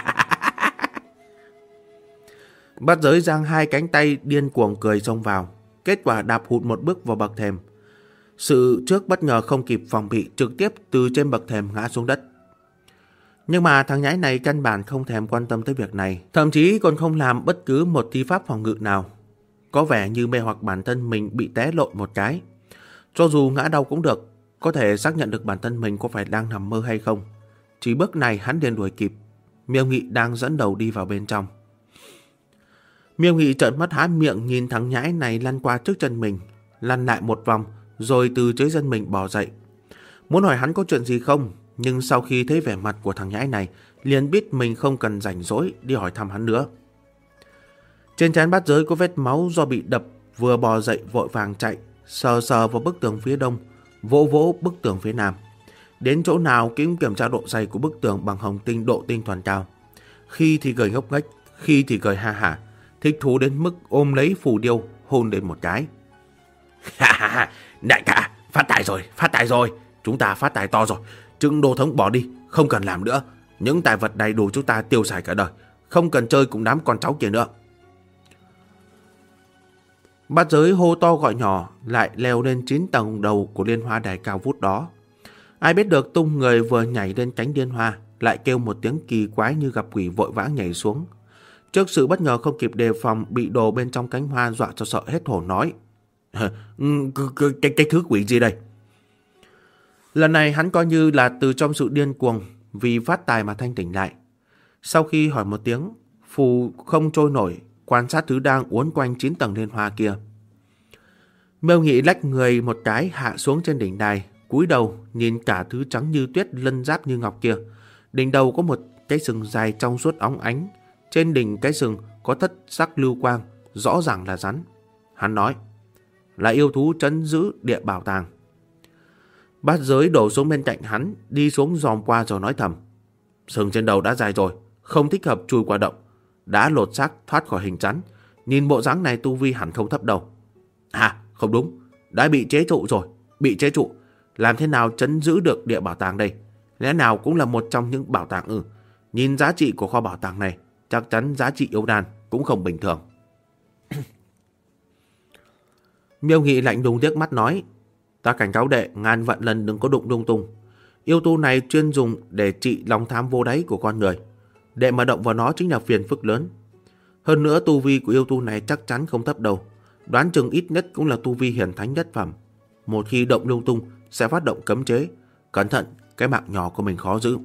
Bát Giới giang hai cánh tay điên cuồng cười xông vào, kết quả đạp hụt một bước vào bậc thềm. Sự trước bất ngờ không kịp phòng bị, trực tiếp từ trên bậc thềm ngã xuống đất. Nhưng mà thằng nhãi này căn bản không thèm quan tâm tới việc này, thậm chí còn không làm bất cứ một thi pháp phòng ngự nào. Có vẻ như mê hoặc bản thân mình bị té lộn một cái. Cho dù ngã đau cũng được, có thể xác nhận được bản thân mình có phải đang nằm mơ hay không. Chỉ bước này hắn liền đuổi kịp. Miêu Nghị đang dẫn đầu đi vào bên trong. Miêu Nghị trợn mắt há miệng nhìn thằng nhãi này lăn qua trước chân mình, lăn lại một vòng, rồi từ dưới chân mình bò dậy. Muốn hỏi hắn có chuyện gì không, nhưng sau khi thấy vẻ mặt của thằng nhãi này, liền biết mình không cần rảnh rỗi đi hỏi thăm hắn nữa. Trên trán Bát Giới có vết máu do bị đập, vừa bò dậy vội vàng chạy, sờ sờ vào bức tường phía đông, vỗ vỗ bức tường phía nam. Đến chỗ nào cũng kiểm tra độ dày của bức tường bằng hồng tinh độ tinh thuần cao. Khi thì cười ngốc nghếch, khi thì cười ha hả, thích thú đến mức ôm lấy phù điêu hôn lên một cái. Đại ca, phát tài rồi, chúng ta phát tài to rồi. Trưng Đô Thống bỏ đi, không cần làm nữa. Những tài vật này đủ chúng ta tiêu xài cả đời, không cần chơi cùng đám con cháu kia nữa. Bát Giới hô to gọi nhỏ, lại leo lên 9 tầng đầu của liên hoa đài cao vút đó. Ai biết được tung người vừa nhảy lên cánh liên hoa, lại kêu một tiếng kỳ quái như gặp quỷ, vội vã nhảy xuống. Trước sự bất ngờ không kịp đề phòng, bị đồ bên trong cánh hoa dọa cho sợ hết hồn nói: Cái thứ quỷ gì đây? Lần này hắn coi như là từ trong sự điên cuồng vì phát tài mà thanh tỉnh lại. Sau khi hỏi một tiếng, phù không trôi nổi, quan sát thứ đang uốn quanh 9 tầng liên hoa kia. Miêu Nghị lách người một cái hạ xuống trên đỉnh đài, cúi đầu nhìn cả thứ trắng như tuyết, lân giáp như ngọc kia. Đỉnh đầu có một cái sừng dài trong suốt óng ánh, trên đỉnh cái sừng có thất sắc lưu quang, rõ ràng là rắn. Hắn nói: Là yêu thú trấn giữ địa bảo tàng. Bát Giới đổ xuống bên cạnh hắn, đi xuống dòm qua rồi nói thầm: Sừng trên đầu đã dài rồi, không thích hợp chui qua động, đã lột xác thoát khỏi hình rắn. Nhìn bộ dáng này tu vi hẳn không thấp đâu. Không đúng, đã bị chế trụ rồi, bị chế trụ. Làm thế nào trấn giữ được địa bảo tàng đây? Lẽ nào cũng là một trong những bảo tàng Nhìn giá trị của kho bảo tàng này, chắc chắn giá trị yêu đan cũng không bình thường. Miêu Nghị lạnh lùng liếc mắt nói: Ta cảnh cáo đệ ngàn vạn lần đừng có đụng lung tung. Yêu tu này chuyên dùng để trị lòng tham vô đáy của con người. Đệ mà động vào nó chính là phiền phức lớn. Hơn nữa tu vi của yêu tu này chắc chắn không thấp đâu. Đoán chừng ít nhất cũng là tu vi hiển thánh nhất phẩm. Một khi động lung tung sẽ phát động cấm chế. Cẩn thận, cái mạng nhỏ của mình khó giữ.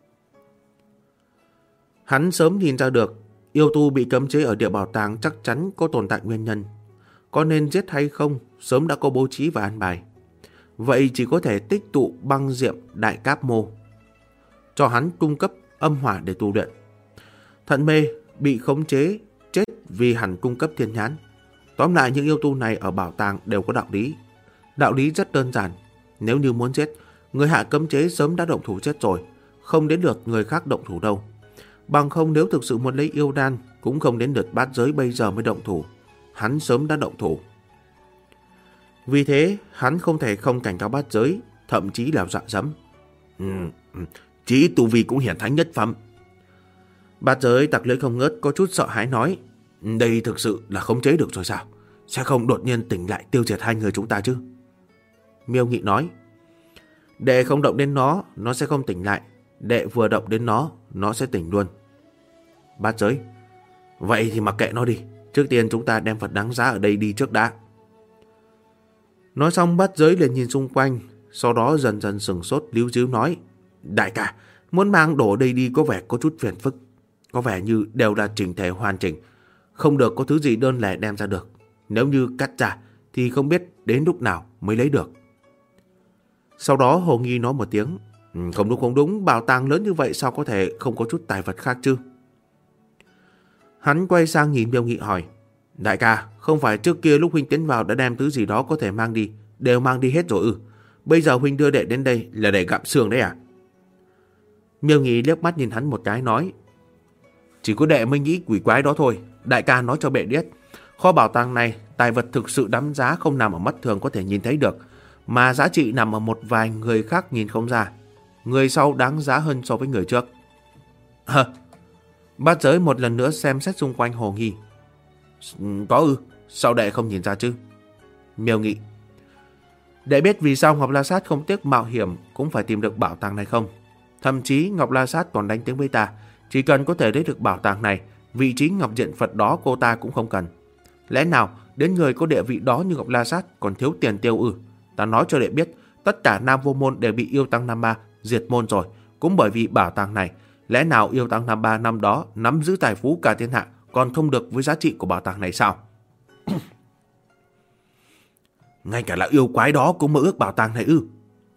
Hắn sớm nhìn ra được yêu tu bị cấm chế ở địa bảo tàng chắc chắn có tồn tại nguyên nhân. Có nên giết hay không sớm đã có bố trí và an bài. Vậy chỉ có thể tích tụ băng diệm đại cáp mô, cho hắn cung cấp âm hỏa để tu luyện. Thận mê bị khống chế chết vì hắn cung cấp thiên nhãn. Tóm lại những yêu tu này ở bảo tàng đều có đạo lý. Đạo lý rất đơn giản. Nếu như muốn giết, người hạ cấm chế sớm đã động thủ chết rồi, không đến lượt người khác động thủ đâu. Bằng không nếu thực sự muốn lấy yêu đan, cũng không đến lượt Bát Giới bây giờ mới động thủ. Hắn sớm đã động thủ. Vì thế hắn không thể không cảnh cáo Bát Giới, thậm chí là dọa dẫm. Chỉ tu vi cũng hiển thánh nhất phẩm. Bát Giới tặc lưỡi không ngớt, có chút sợ hãi nói: Đây thực sự là khống chế được rồi sao? Sẽ không đột nhiên tỉnh lại tiêu diệt hai người chúng ta chứ? Miêu Nghị nói: Đệ không động đến nó sẽ không tỉnh lại. Đệ vừa động đến nó sẽ tỉnh luôn. Bát Giới: Vậy thì mặc kệ nó đi. Trước tiên chúng ta đem vật đáng giá ở đây đi trước đã. Nói xong Bát Giới liền nhìn xung quanh, sau đó dần dần sừng sốt líu díu nói: Đại ca, muốn mang đồ đây đi có vẻ có chút phiền phức. Có vẻ như đều là chỉnh thể hoàn chỉnh, không được có thứ gì đơn lẻ đem ra được. Nếu như cắt ra thì không biết đến lúc nào mới lấy được. Sau đó Hồ Nghi nói một tiếng: Không đúng, bảo tàng lớn như vậy sao có thể không có chút tài vật khác chứ? Hắn quay sang nhìn Miêu Nghị hỏi: Đại ca, không phải trước kia lúc huynh tiến vào đã đem thứ gì đó có thể mang đi, đều mang đi hết rồi ư? Bây giờ huynh đưa đệ đến đây là để gặm xương đấy à? Miêu Nghị liếc mắt nhìn hắn một cái nói: Chỉ có đệ mới nghĩ quỷ quái đó thôi. Đại ca nói cho đệ biết, kho bảo tàng này tài vật thực sự đáng giá không nằm ở mắt thường có thể nhìn thấy được. mà giá trị nằm ở một vài người khác nhìn không ra. Người sau đáng giá hơn so với người trước. Bát Giới một lần nữa xem xét xung quanh hồ nghi. Có ư, sao đệ không nhìn ra chứ? Miêu Nghị: Đệ biết vì sao Ngọc La Sát không tiếc mạo hiểm cũng phải tìm được bảo tàng này không? Thậm chí Ngọc La Sát còn đánh tiếng với ta, chỉ cần có thể lấy được bảo tàng này, vị trí Ngọc Diện Phật đó cô ta cũng không cần. Lẽ nào đến người có địa vị đó như Ngọc La Sát còn thiếu tiền tiêu ư? Ta nói cho đệ biết, tất cả Nam Vô Môn đều bị Yêu Tăng Nam Ba diệt môn rồi, cũng bởi vì bảo tàng này. Lẽ nào Yêu Tăng Nam Ba năm đó nắm giữ tài phú cả thiên hạ còn không được với giá trị của bảo tàng này sao? Ngay cả là yêu quái đó cũng mơ ước bảo tàng này ư?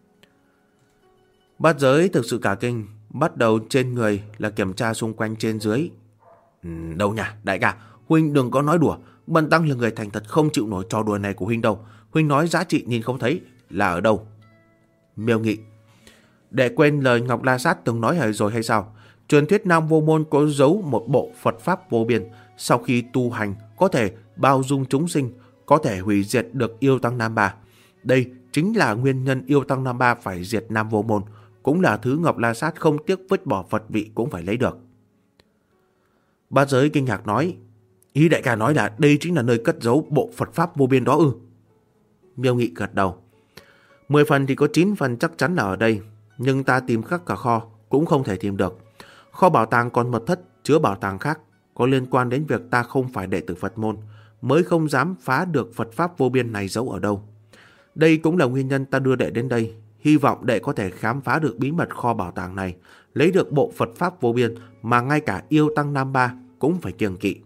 Bát Giới thực sự cả kinh, bắt đầu trên người là kiểm tra xung quanh trên dưới. Đâu nhỉ, đại ca, huynh đừng có nói đùa. Bần tăng là người thành thật không chịu nổi trò đùa này của huynh đâu. Huynh nói giá trị nhìn không thấy là ở đâu? Miêu Nghị: Để quên lời Ngọc La Sát từng nói rồi hay sao? Truyền thuyết Nam Vô Môn có giấu một bộ Phật Pháp vô biên, sau khi tu hành có thể bao dung chúng sinh, có thể hủy diệt được Yêu Tăng Nam Ba. Đây chính là nguyên nhân Yêu Tăng Nam Ba phải diệt Nam Vô Môn, cũng là thứ Ngọc La Sát không tiếc vứt bỏ Phật vị cũng phải lấy được. Bát Giới kinh ngạc nói: Ý đại ca nói là đây chính là nơi cất giấu bộ Phật Pháp vô biên đó ư? Miêu Nghị gật đầu: 10 phần thì có 9 phần chắc chắn là ở đây, nhưng ta tìm khắp cả kho cũng không thể tìm được. Kho bảo tàng còn mật thất chứa bảo tàng khác, có liên quan đến việc ta không phải đệ tử Phật môn, mới không dám phá được Phật Pháp vô biên này giấu ở đâu. Đây cũng là nguyên nhân ta đưa đệ đến đây, hy vọng đệ có thể khám phá được bí mật kho bảo tàng này, lấy được bộ Phật Pháp vô biên mà ngay cả Yêu Tăng Nam Ba cũng phải kiêng kỵ.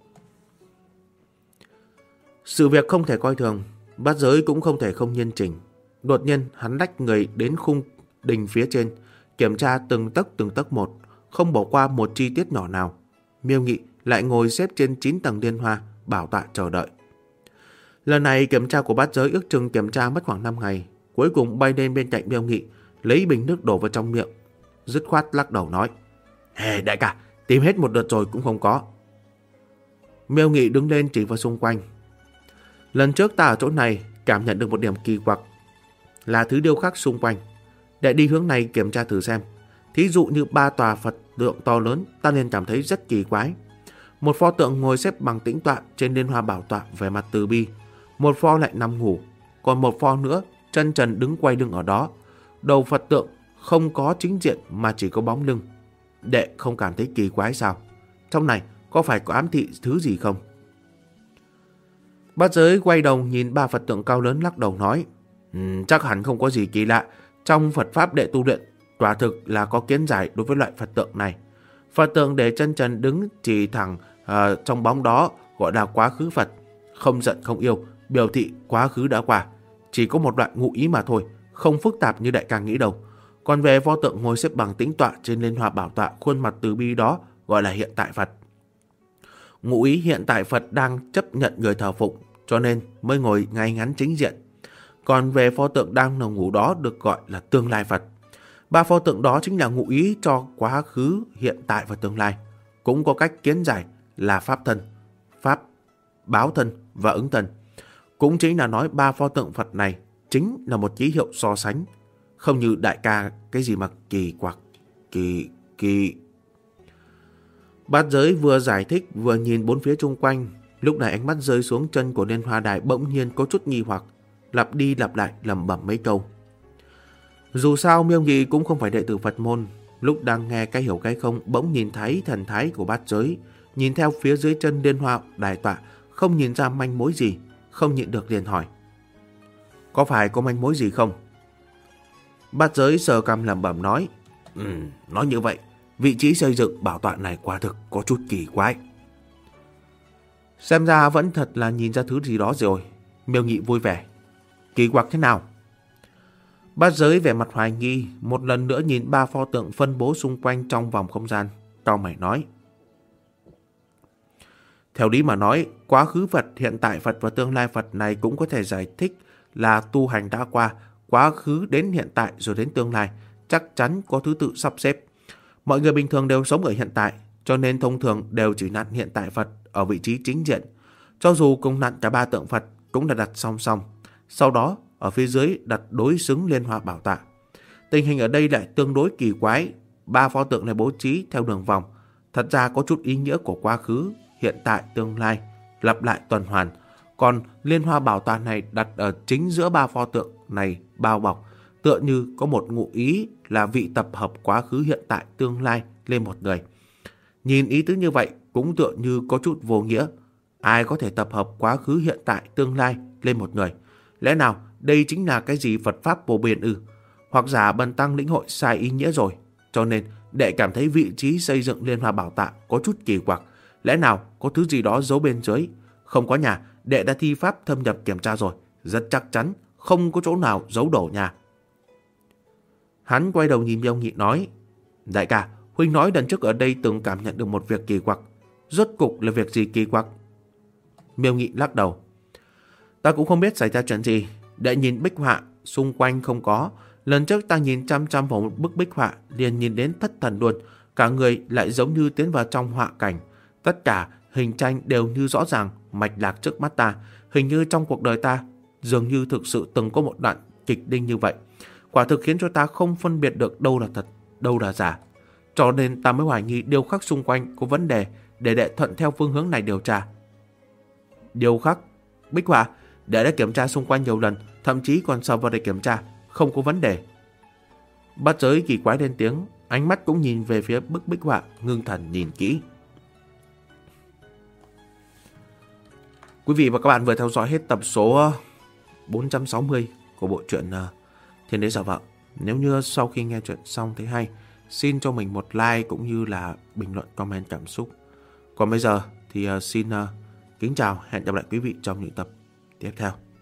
Sự việc không thể coi thường, Bát Giới cũng không thể không nghiêm chỉnh. Đột nhiên hắn lách người đến khung đình phía trên, kiểm tra từng tấc một, không bỏ qua một chi tiết nhỏ nào. Miêu Nghị lại ngồi xếp trên 9 tầng liên hoa, bảo tọa chờ đợi. Lần này kiểm tra của Bát Giới ước chừng kiểm tra mất khoảng 5 ngày, cuối cùng bay lên bên cạnh Miêu Nghị, lấy bình nước đổ vào trong miệng, dứt khoát lắc đầu nói: Đại ca, tìm hết một đợt rồi cũng không có. Miêu Nghị đứng lên chỉ vào xung quanh. Lần trước ta ở chỗ này cảm nhận được một điểm kỳ quặc, là thứ điêu khắc xung quanh. Để đi hướng này kiểm tra thử xem. Thí dụ như 3 tòa Phật tượng to lớn, ta nên cảm thấy rất kỳ quái. Một pho tượng ngồi xếp bằng tĩnh tọa trên liên hoa bảo tọa vẻ mặt từ bi, một pho lại nằm ngủ, còn một pho nữa chân trần đứng quay lưng ở đó. Đầu Phật tượng không có chính diện mà chỉ có bóng lưng. Đệ không cảm thấy kỳ quái sao? Trong này có phải có ám thị thứ gì không? Bát Giới quay đầu nhìn 3 Phật tượng cao lớn lắc đầu nói: Chắc hẳn không có gì kỳ lạ. Trong Phật Pháp đệ tu luyện, quả thực là có kiến giải đối với loại Phật tượng này. Phật tượng để chân trần đứng chỉ thẳng trong bóng đó gọi là quá khứ Phật, không giận không yêu, biểu thị quá khứ đã qua. Chỉ có một đoạn ngụ ý mà thôi, không phức tạp như đại ca nghĩ đâu. Còn về pho tượng ngồi xếp bằng tĩnh tọa trên liên hoa bảo tọa khuôn mặt từ bi đó gọi là hiện tại Phật. Ngụ ý hiện tại Phật đang chấp nhận người thờ phụng, cho nên mới ngồi ngay ngắn chính diện. Còn về pho tượng đang nằm ngủ đó được gọi là tương lai Phật. 3 pho tượng đó chính là ngụ ý cho quá khứ, hiện tại và tương lai. Cũng có cách kiến giải là pháp thân, pháp, báo thân và ứng thân. Cũng chính là nói 3 pho tượng Phật này chính là một ký hiệu so sánh. Không như đại ca cái gì mà kỳ quặc, kỳ. Bát Giới vừa giải thích vừa nhìn bốn phía chung quanh. Lúc này ánh mắt rơi xuống chân của Liên Hoa Đài bỗng nhiên có chút nghi hoặc, lặp đi lặp lại lẩm bẩm mấy câu. Dù sao Miêu Nghị cũng không phải đệ tử Phật môn, lúc đang nghe cái hiểu cái không bỗng nhìn thấy thần thái của Bát Giới, nhìn theo phía dưới chân Liên Hoa Đài tọa, không nhìn ra manh mối gì, không nhịn được liền hỏi: Có phải có manh mối gì không? Bát Giới sờ cằm lẩm bẩm nói: Nói như vậy, vị trí xây dựng bảo tọa này quả thực có chút kỳ quái. Xem ra vẫn thật là nhìn ra thứ gì đó rồi. Miêu Nghị vui vẻ: Kỳ quặc thế nào? Bát Giới vẻ mặt hoài nghi, một lần nữa nhìn 3 pho tượng phân bố xung quanh trong vòng không gian, cau mày nói: Theo lý mà nói, quá khứ Phật, hiện tại Phật và tương lai Phật này cũng có thể giải thích là tu hành đã qua, quá khứ đến hiện tại rồi đến tương lai, chắc chắn có thứ tự sắp xếp. Mọi người bình thường đều sống ở hiện tại, cho nên thông thường đều chỉ nặn hiện tại Phật ở vị trí chính diện. Cho dù cùng nặn cả 3 tượng Phật cũng là đặt song song, sau đó ở phía dưới đặt đối xứng Liên Hoa Bảo Tạ. Tình hình ở đây lại tương đối kỳ quái. 3 pho tượng này bố trí theo đường vòng, thật ra có chút ý nghĩa của quá khứ, hiện tại, tương lai, lặp lại tuần hoàn. Còn Liên Hoa Bảo Tạ này đặt ở chính giữa 3 pho tượng này bao bọc, tựa như có một ngụ ý là vị tập hợp quá khứ, hiện tại, tương lai lên một người. Nhìn ý tứ như vậy cũng tựa như có chút vô nghĩa. Ai có thể tập hợp quá khứ, hiện tại, tương lai lên một người? Lẽ nào đây chính là cái gì Phật Pháp vô biên ư? Hoặc giả bần tăng lĩnh hội sai ý nghĩa rồi, cho nên đệ cảm thấy vị trí xây dựng Liên Hoa Bảo Tạ có chút kỳ quặc. Lẽ nào có thứ gì đó giấu bên dưới? Không có nhà, đệ đã thi pháp thâm nhập kiểm tra rồi, rất chắc chắn không có chỗ nào giấu đổ nhà. Hắn quay đầu nhìn Miêu Nghị nói, đại ca, huynh nói lần trước ở đây từng cảm nhận được một việc kỳ quặc. Rốt cục là việc gì kỳ quặc? Miêu Nghị lắc đầu. Ta cũng không biết xảy ra chuyện gì. Đệ nhìn bích họa xung quanh không có. Lần trước ta nhìn chăm chăm vào một bức bích họa, liền nhìn đến thất thần luôn. Cả người lại giống như tiến vào trong họa cảnh. Tất cả hình tranh đều như rõ ràng, mạch lạc trước mắt ta. Hình như trong cuộc đời ta dường như thực sự từng có một đoạn kịch đinh như vậy. Quả thực khiến cho ta không phân biệt được đâu là thật, đâu là giả. Cho nên ta mới hoài nghi điêu khắc xung quanh có vấn đề, để đệ thuận theo phương hướng này điều tra. Điêu khắc? Bích họa? Đệ đã kiểm tra xung quanh nhiều lần, thậm chí còn sờ vào để kiểm tra, không có vấn đề. Bát Giới kỳ quái lên tiếng, ánh mắt cũng nhìn về phía bức bích họa, ngưng thần nhìn kỹ. Quý vị và các bạn vừa theo dõi hết tập số 460 của bộ truyện Thiên Đế Giả Vợ. Nếu như sau khi nghe chuyện xong thấy hay, xin cho mình một like cũng như là bình luận comment cảm xúc. Còn bây giờ thì xin kính chào, hẹn gặp lại quý vị trong những tập tiếp theo.